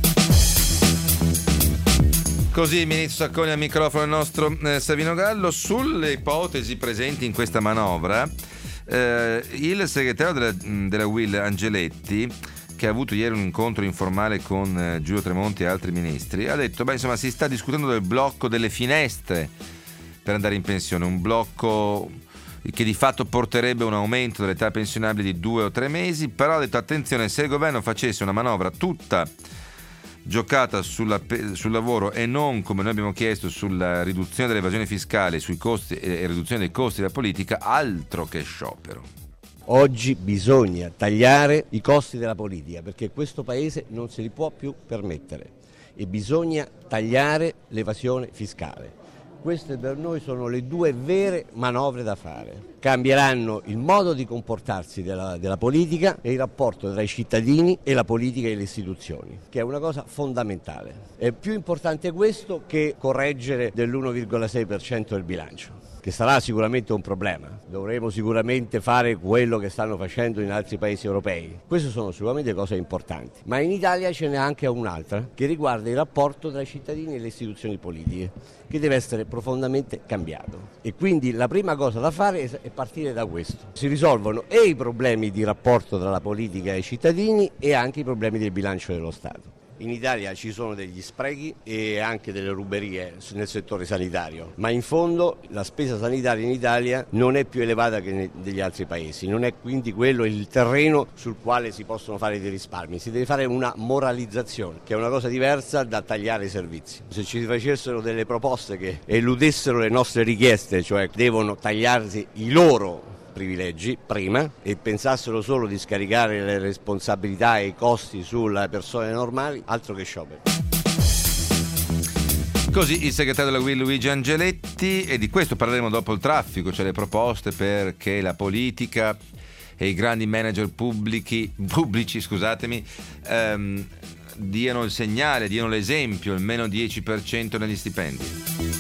Così il ministro Sacconi al microfono il nostro eh, Savino Gallo. Sulle ipotesi presenti in questa manovra, eh, il segretario della, della U I L Angeletti, che ha avuto ieri un incontro informale con eh, Giulio Tremonti e altri ministri, ha detto, beh, insomma, si sta discutendo del blocco delle finestre per andare in pensione, un blocco che di fatto porterebbe un aumento dell'età pensionabile di due o tre mesi, però ha detto, attenzione, se il governo facesse una manovra tutta giocata sulla, sul lavoro e non, come noi abbiamo chiesto, sulla riduzione dell'evasione fiscale, sui costi e riduzione dei costi della politica, altro che sciopero. Oggi bisogna tagliare i costi della politica perché questo Paese non se li può più permettere e bisogna tagliare l'evasione fiscale. Queste per noi sono le due vere manovre da fare. Cambieranno il modo di comportarsi della, della politica e il rapporto tra i cittadini e la politica e le istituzioni, che è una cosa fondamentale. È più importante questo che correggere dell'uno virgola sei per cento del bilancio. che sarà sicuramente un problema. Dovremo sicuramente fare quello che stanno facendo in altri paesi europei. Queste sono sicuramente cose importanti. Ma in Italia ce n'è anche un'altra che riguarda il rapporto tra i cittadini e le istituzioni politiche, che deve essere profondamente cambiato. E quindi la prima cosa da fare è partire da questo. Si risolvono e i problemi di rapporto tra la politica e i cittadini e anche i problemi del bilancio dello Stato. In Italia ci sono degli sprechi e anche delle ruberie nel settore sanitario, ma in fondo la spesa sanitaria in Italia non è più elevata che negli altri paesi, non è quindi quello il terreno sul quale si possono fare dei risparmi, si deve fare una moralizzazione, che è una cosa diversa da tagliare i servizi. Se ci facessero delle proposte che eludessero le nostre richieste, cioè devono tagliarsi i loro privilegi prima e pensassero solo di scaricare le responsabilità e i costi sulle persone normali, altro che sciopero. Così il segretario della U I L Luigi Angeletti, e di questo parleremo dopo il traffico, cioè le proposte perché la politica e i grandi manager pubblici, pubblici scusatemi, ehm, diano il segnale, diano l'esempio, il meno dieci per cento negli stipendi.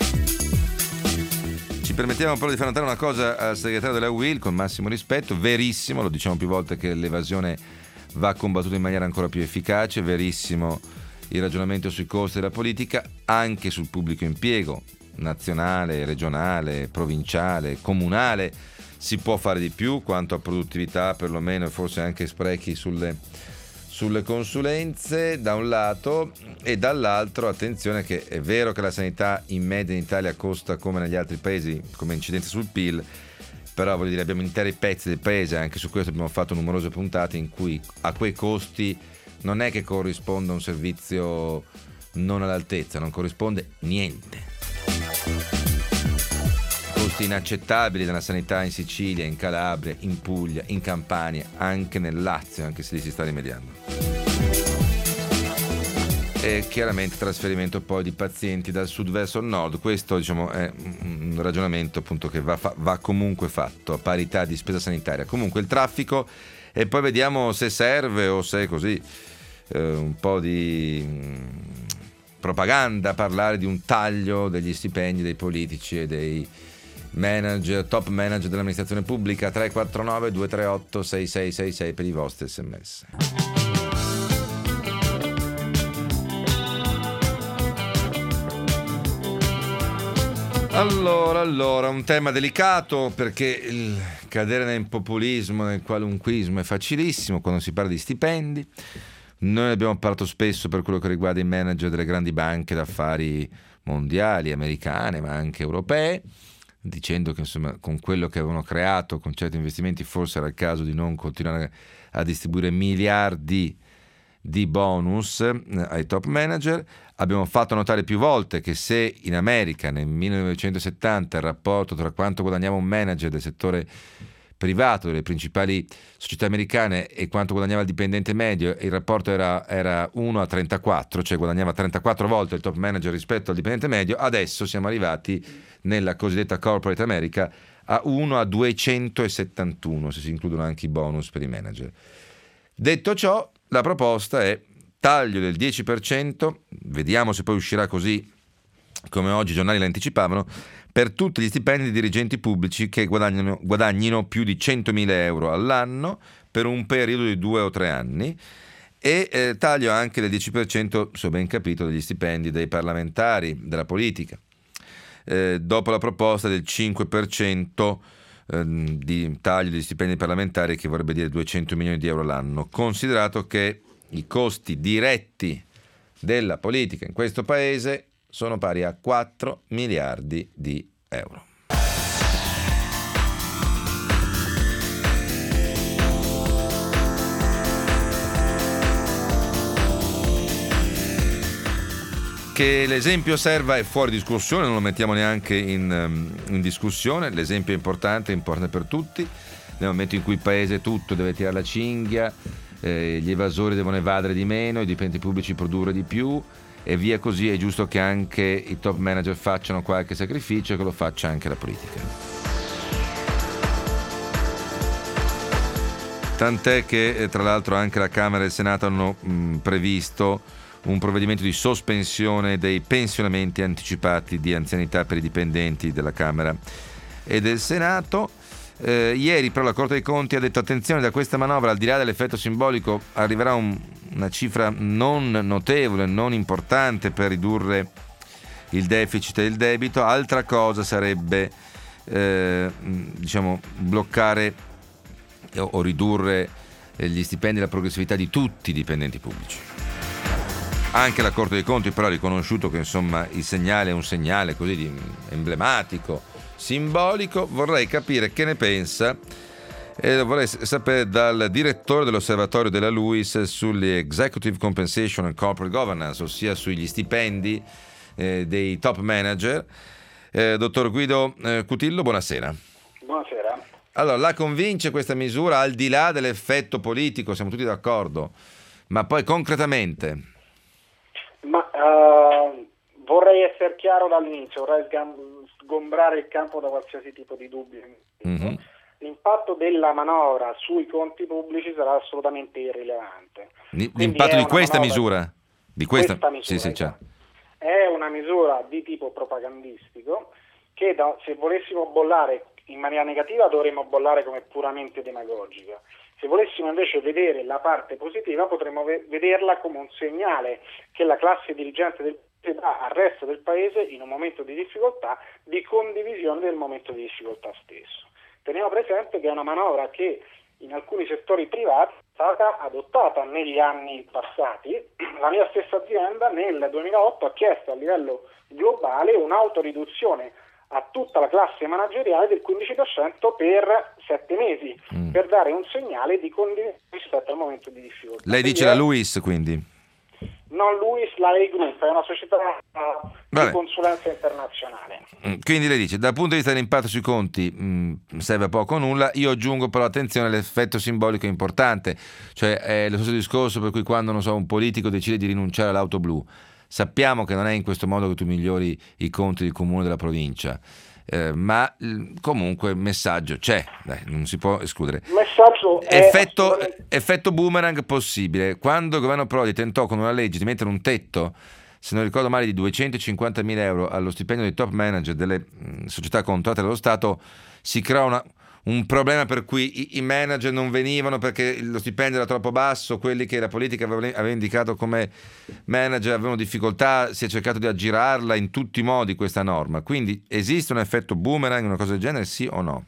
Ci permettiamo però di far notare una cosa al segretario della U I L, con massimo rispetto: verissimo, lo diciamo più volte, che l'evasione va combattuta in maniera ancora più efficace, verissimo il ragionamento sui costi della politica, anche sul pubblico impiego, nazionale, regionale, provinciale, comunale. Si può fare di più quanto a produttività, perlomeno, e forse anche sprechi sulle sulle consulenze da un lato, e dall'altro attenzione che è vero che la sanità in media in Italia costa come negli altri paesi come incidenza sul P I L, però voglio dire abbiamo interi pezzi del paese, anche su questo abbiamo fatto numerose puntate, in cui a quei costi non è che corrisponda un servizio non all'altezza, non corrisponde niente. Costi inaccettabili della sanità in Sicilia, in Calabria, in Puglia, in Campania, anche nel Lazio, anche se lì si sta rimediando. E chiaramente trasferimento poi di pazienti dal sud verso il nord. Questo, diciamo, è un ragionamento appunto che va, fa- va comunque fatto a parità di spesa sanitaria. Comunque il traffico, e poi vediamo se serve o se è così eh, un po' di mh, propaganda parlare di un taglio degli stipendi dei politici e dei manager, top manager dell'amministrazione pubblica. Tre quattro nove due tre otto sei sei sei sei per i vostri sms. Allora, allora, un tema delicato, perché il cadere nel populismo, nel qualunquismo è facilissimo quando si parla di stipendi. Noi ne abbiamo parlato spesso per quello che riguarda i manager delle grandi banche d'affari mondiali, americane, ma anche europee, dicendo che insomma con quello che avevano creato, con certi investimenti, forse era il caso di non continuare a distribuire miliardi di bonus ai top manager. Abbiamo fatto notare più volte che se in America nel millenovecentosettanta il rapporto tra quanto guadagnava un manager del settore privato delle principali società americane e quanto guadagnava il dipendente medio, il rapporto era, era uno a trentaquattro, cioè guadagnava trentaquattro volte il top manager rispetto al dipendente medio, adesso siamo arrivati nella cosiddetta corporate America a uno a duecentosettantuno, se si includono anche i bonus per i manager. Detto ciò, la proposta è taglio del dieci per cento, vediamo se poi uscirà così come oggi i giornali la anticipavano, per tutti gli stipendi di dirigenti pubblici che guadagnino, guadagnino più di centomila euro all'anno per un periodo di due o tre anni, e eh, taglio anche del dieci per cento, se ho ben capito, degli stipendi dei parlamentari, della politica, eh, dopo la proposta del cinque per cento eh, di taglio degli stipendi parlamentari, che vorrebbe dire duecento milioni di euro l'anno, considerato che i costi diretti della politica in questo paese sono pari a quattro miliardi di euro. Che l'esempio serva è fuori discussione, non lo mettiamo neanche in, in discussione. L'esempio è importante, è importante per tutti. Nel momento in cui il paese tutto deve tirare la cinghia, eh, gli evasori devono evadere di meno, i dipendenti pubblici produrre di più, e via così, è giusto che anche i top manager facciano qualche sacrificio e che lo faccia anche la politica. Tant'è che tra l'altro anche la Camera e il Senato hanno mh, previsto un provvedimento di sospensione dei pensionamenti anticipati di anzianità per i dipendenti della Camera e del Senato. Eh, ieri però la Corte dei Conti ha detto attenzione, da questa manovra al di là dell'effetto simbolico arriverà un, una cifra non notevole, non importante per ridurre il deficit e il debito. Altra cosa sarebbe eh, diciamo bloccare o, o ridurre gli stipendi e la progressività di tutti i dipendenti pubblici. Anche la Corte dei Conti però ha riconosciuto che insomma il segnale è un segnale così di, emblematico, simbolico. Vorrei capire che ne pensa e lo vorrei sapere dal direttore dell'osservatorio della LUIS sugli Executive Compensation and Corporate Governance, ossia sugli stipendi eh, dei top manager. Eh, dottor Guido eh, Cutillo, buonasera. Buonasera. Allora, la convince questa misura al di là dell'effetto politico, siamo tutti d'accordo, ma poi concretamente? Ma uh, vorrei essere chiaro dall'inizio, vorrei sgombrare il campo da qualsiasi tipo di dubbio. Mm-hmm. L'impatto della manovra sui conti pubblici sarà assolutamente irrilevante. L'impatto di questa misura? Di questa, questa misura, sì, sì, c'è. È una misura di tipo propagandistico che da, se volessimo bollare in maniera negativa dovremmo bollare come puramente demagogica. Se volessimo invece vedere la parte positiva potremmo ve- vederla come un segnale che la classe dirigente del paese dà al resto del paese in un momento di difficoltà, di condivisione del momento di difficoltà stesso. Teniamo presente che è una manovra che in alcuni settori privati è stata adottata negli anni passati. La mia stessa azienda nel duemilaotto ha chiesto a livello globale un'autoriduzione a tutta la classe manageriale del quindici per cento per sette mesi, mm. per dare un segnale di condivisione rispetto al momento di difficoltà. Lei dice quindi la LUIS, quindi? Non LUIS, la A I Group, è una società di consulenza internazionale. Quindi lei dice, dal punto di vista dell'impatto sui conti mh, serve a poco o nulla. Io aggiungo però attenzione, l'effetto simbolico è importante, cioè è lo stesso discorso per cui quando non so, un politico decide di rinunciare all'auto blu, sappiamo che non è in questo modo che tu migliori i conti del comune e della provincia, eh, ma comunque il messaggio c'è, dai, non si può escludere. Il messaggio è effetto, assolutamente... effetto boomerang possibile. Quando il governo Prodi tentò con una legge di mettere un tetto, se non ricordo male, di duecentocinquantamila euro allo stipendio dei top manager delle mh, società controllate dallo Stato, si creò una un problema per cui i, i manager non venivano perché lo stipendio era troppo basso, quelli che la politica aveva, aveva indicato come manager avevano difficoltà, si è cercato di aggirarla in tutti i modi questa norma. Quindi esiste un effetto boomerang, una cosa del genere, sì o no?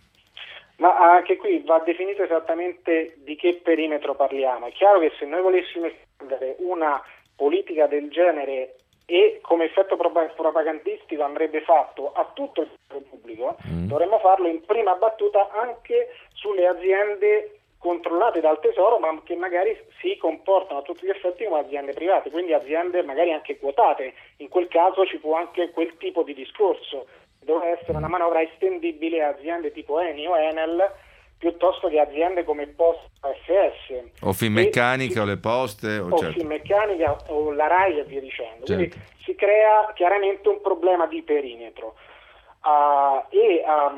Ma anche qui va definito esattamente di che perimetro parliamo. È chiaro che se noi volessimo estendere una politica del genere e come effetto propagandistico andrebbe fatto a tutto il settore pubblico, mm. dovremmo farlo in prima battuta anche sulle aziende controllate dal Tesoro, ma che magari si comportano a tutti gli effetti come aziende private, quindi aziende magari anche quotate. In quel caso ci può anche quel tipo di discorso. Deve essere una manovra estendibile a aziende tipo Eni o Enel, piuttosto che aziende come Posta F S o Finmeccanica o le Poste o, o certo. Finmeccanica o la RAI e via dicendo. Certo. Quindi si crea chiaramente un problema di perimetro uh, e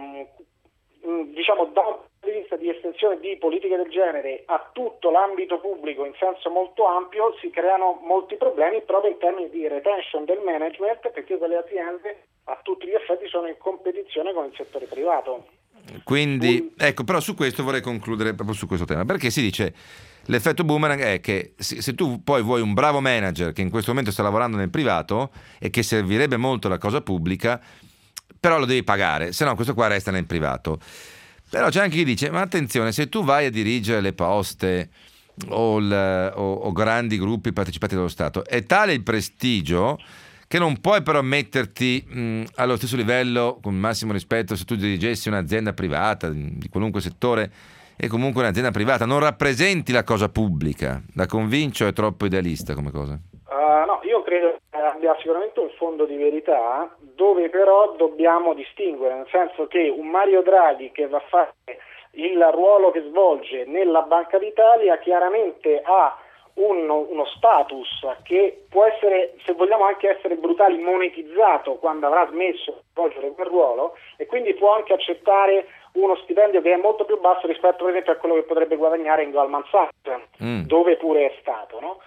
um, diciamo da un punto di vista di estensione di politiche del genere a tutto l'ambito pubblico in senso molto ampio si creano molti problemi proprio in termini di retention del management, perché quelle aziende a tutti gli effetti sono in competizione con il settore privato. Quindi, ecco, però su questo vorrei concludere proprio su questo tema, perché si dice l'effetto boomerang è che se tu poi vuoi un bravo manager che in questo momento sta lavorando nel privato e che servirebbe molto la cosa pubblica, però lo devi pagare, se no questo qua resta nel privato. Però c'è anche chi dice, ma attenzione, se tu vai a dirigere le poste o, il, o, o grandi gruppi partecipati dallo Stato, è tale il prestigio che non puoi però metterti mh, allo stesso livello, con il massimo rispetto, se tu dirigessi un'azienda privata di qualunque settore, e comunque un'azienda privata, non rappresenti la cosa pubblica. La convince o è troppo idealista come cosa? Uh, no, io credo che abbia sicuramente un fondo di verità, dove però dobbiamo distinguere, nel senso che un Mario Draghi che va a fare il ruolo che svolge nella Banca d'Italia chiaramente ha Uno, uno status che può essere, se vogliamo anche essere brutali, monetizzato quando avrà smesso di svolgere quel ruolo, e quindi può anche accettare uno stipendio che è molto più basso rispetto per esempio a quello che potrebbe guadagnare in Goldman Sachs, mm. dove pure è stato, no?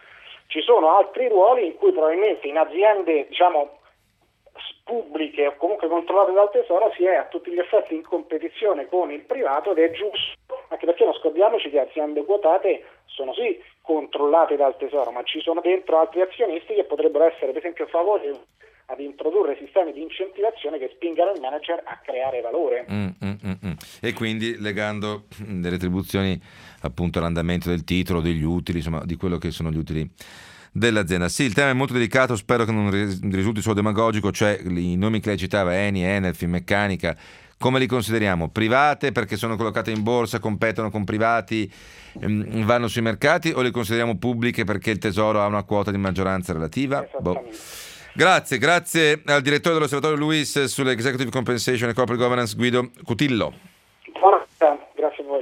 Ci sono altri ruoli in cui probabilmente in aziende, diciamo, pubbliche o comunque controllate dal Tesoro si è a tutti gli effetti in competizione con il privato, ed è giusto, anche perché non scordiamoci che aziende quotate sono sì controllate dal Tesoro, ma ci sono dentro altri azionisti che potrebbero essere per esempio favorevoli ad introdurre sistemi di incentivazione che spingano il manager a creare valore. Mm, mm, mm, mm. E quindi legando le retribuzioni appunto all'andamento del titolo, degli utili, insomma di quello che sono gli utili dell'azienda. Sì, il tema è molto delicato, spero che non risulti solo demagogico, cioè i nomi che lei citava, Eni, Enel, Finmeccanica, come li consideriamo? Private perché sono collocate in borsa, competono con privati, ehm, vanno sui mercati, o li consideriamo pubbliche perché il Tesoro ha una quota di maggioranza relativa? Boh. Grazie, grazie al direttore dell'Osservatorio Luis sull'Executive Compensation e Corporate Governance, Guido Cutillo. Buonasera, grazie a voi.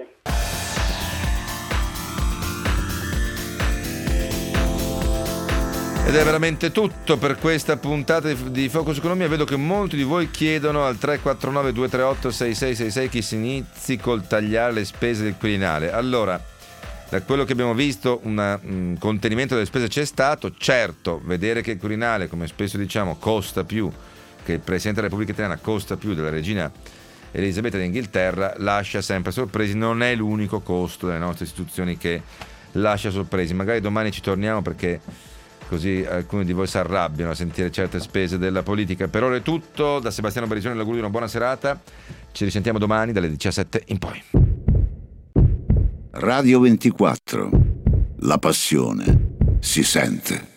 Ed è veramente tutto per questa puntata di Focus Economia. Vedo che molti di voi chiedono al tre quattro nove due tre otto sei sei sei sei che si inizi col tagliare le spese del Quirinale. Allora, da quello che abbiamo visto, un um, contenimento delle spese c'è stato. Certo, vedere che il Quirinale, come spesso diciamo, costa più, che il Presidente della Repubblica Italiana costa più della regina Elisabetta d'Inghilterra, lascia sempre sorpresi. Non è l'unico costo delle nostre istituzioni che lascia sorpresi. Magari domani ci torniamo, perché così alcuni di voi si arrabbiano a sentire certe spese della politica. Per ora è tutto. Da Sebastiano Barisoni l'augurio di una buona serata. Ci risentiamo domani dalle diciassette in poi. Radio ventiquattro. La passione si sente.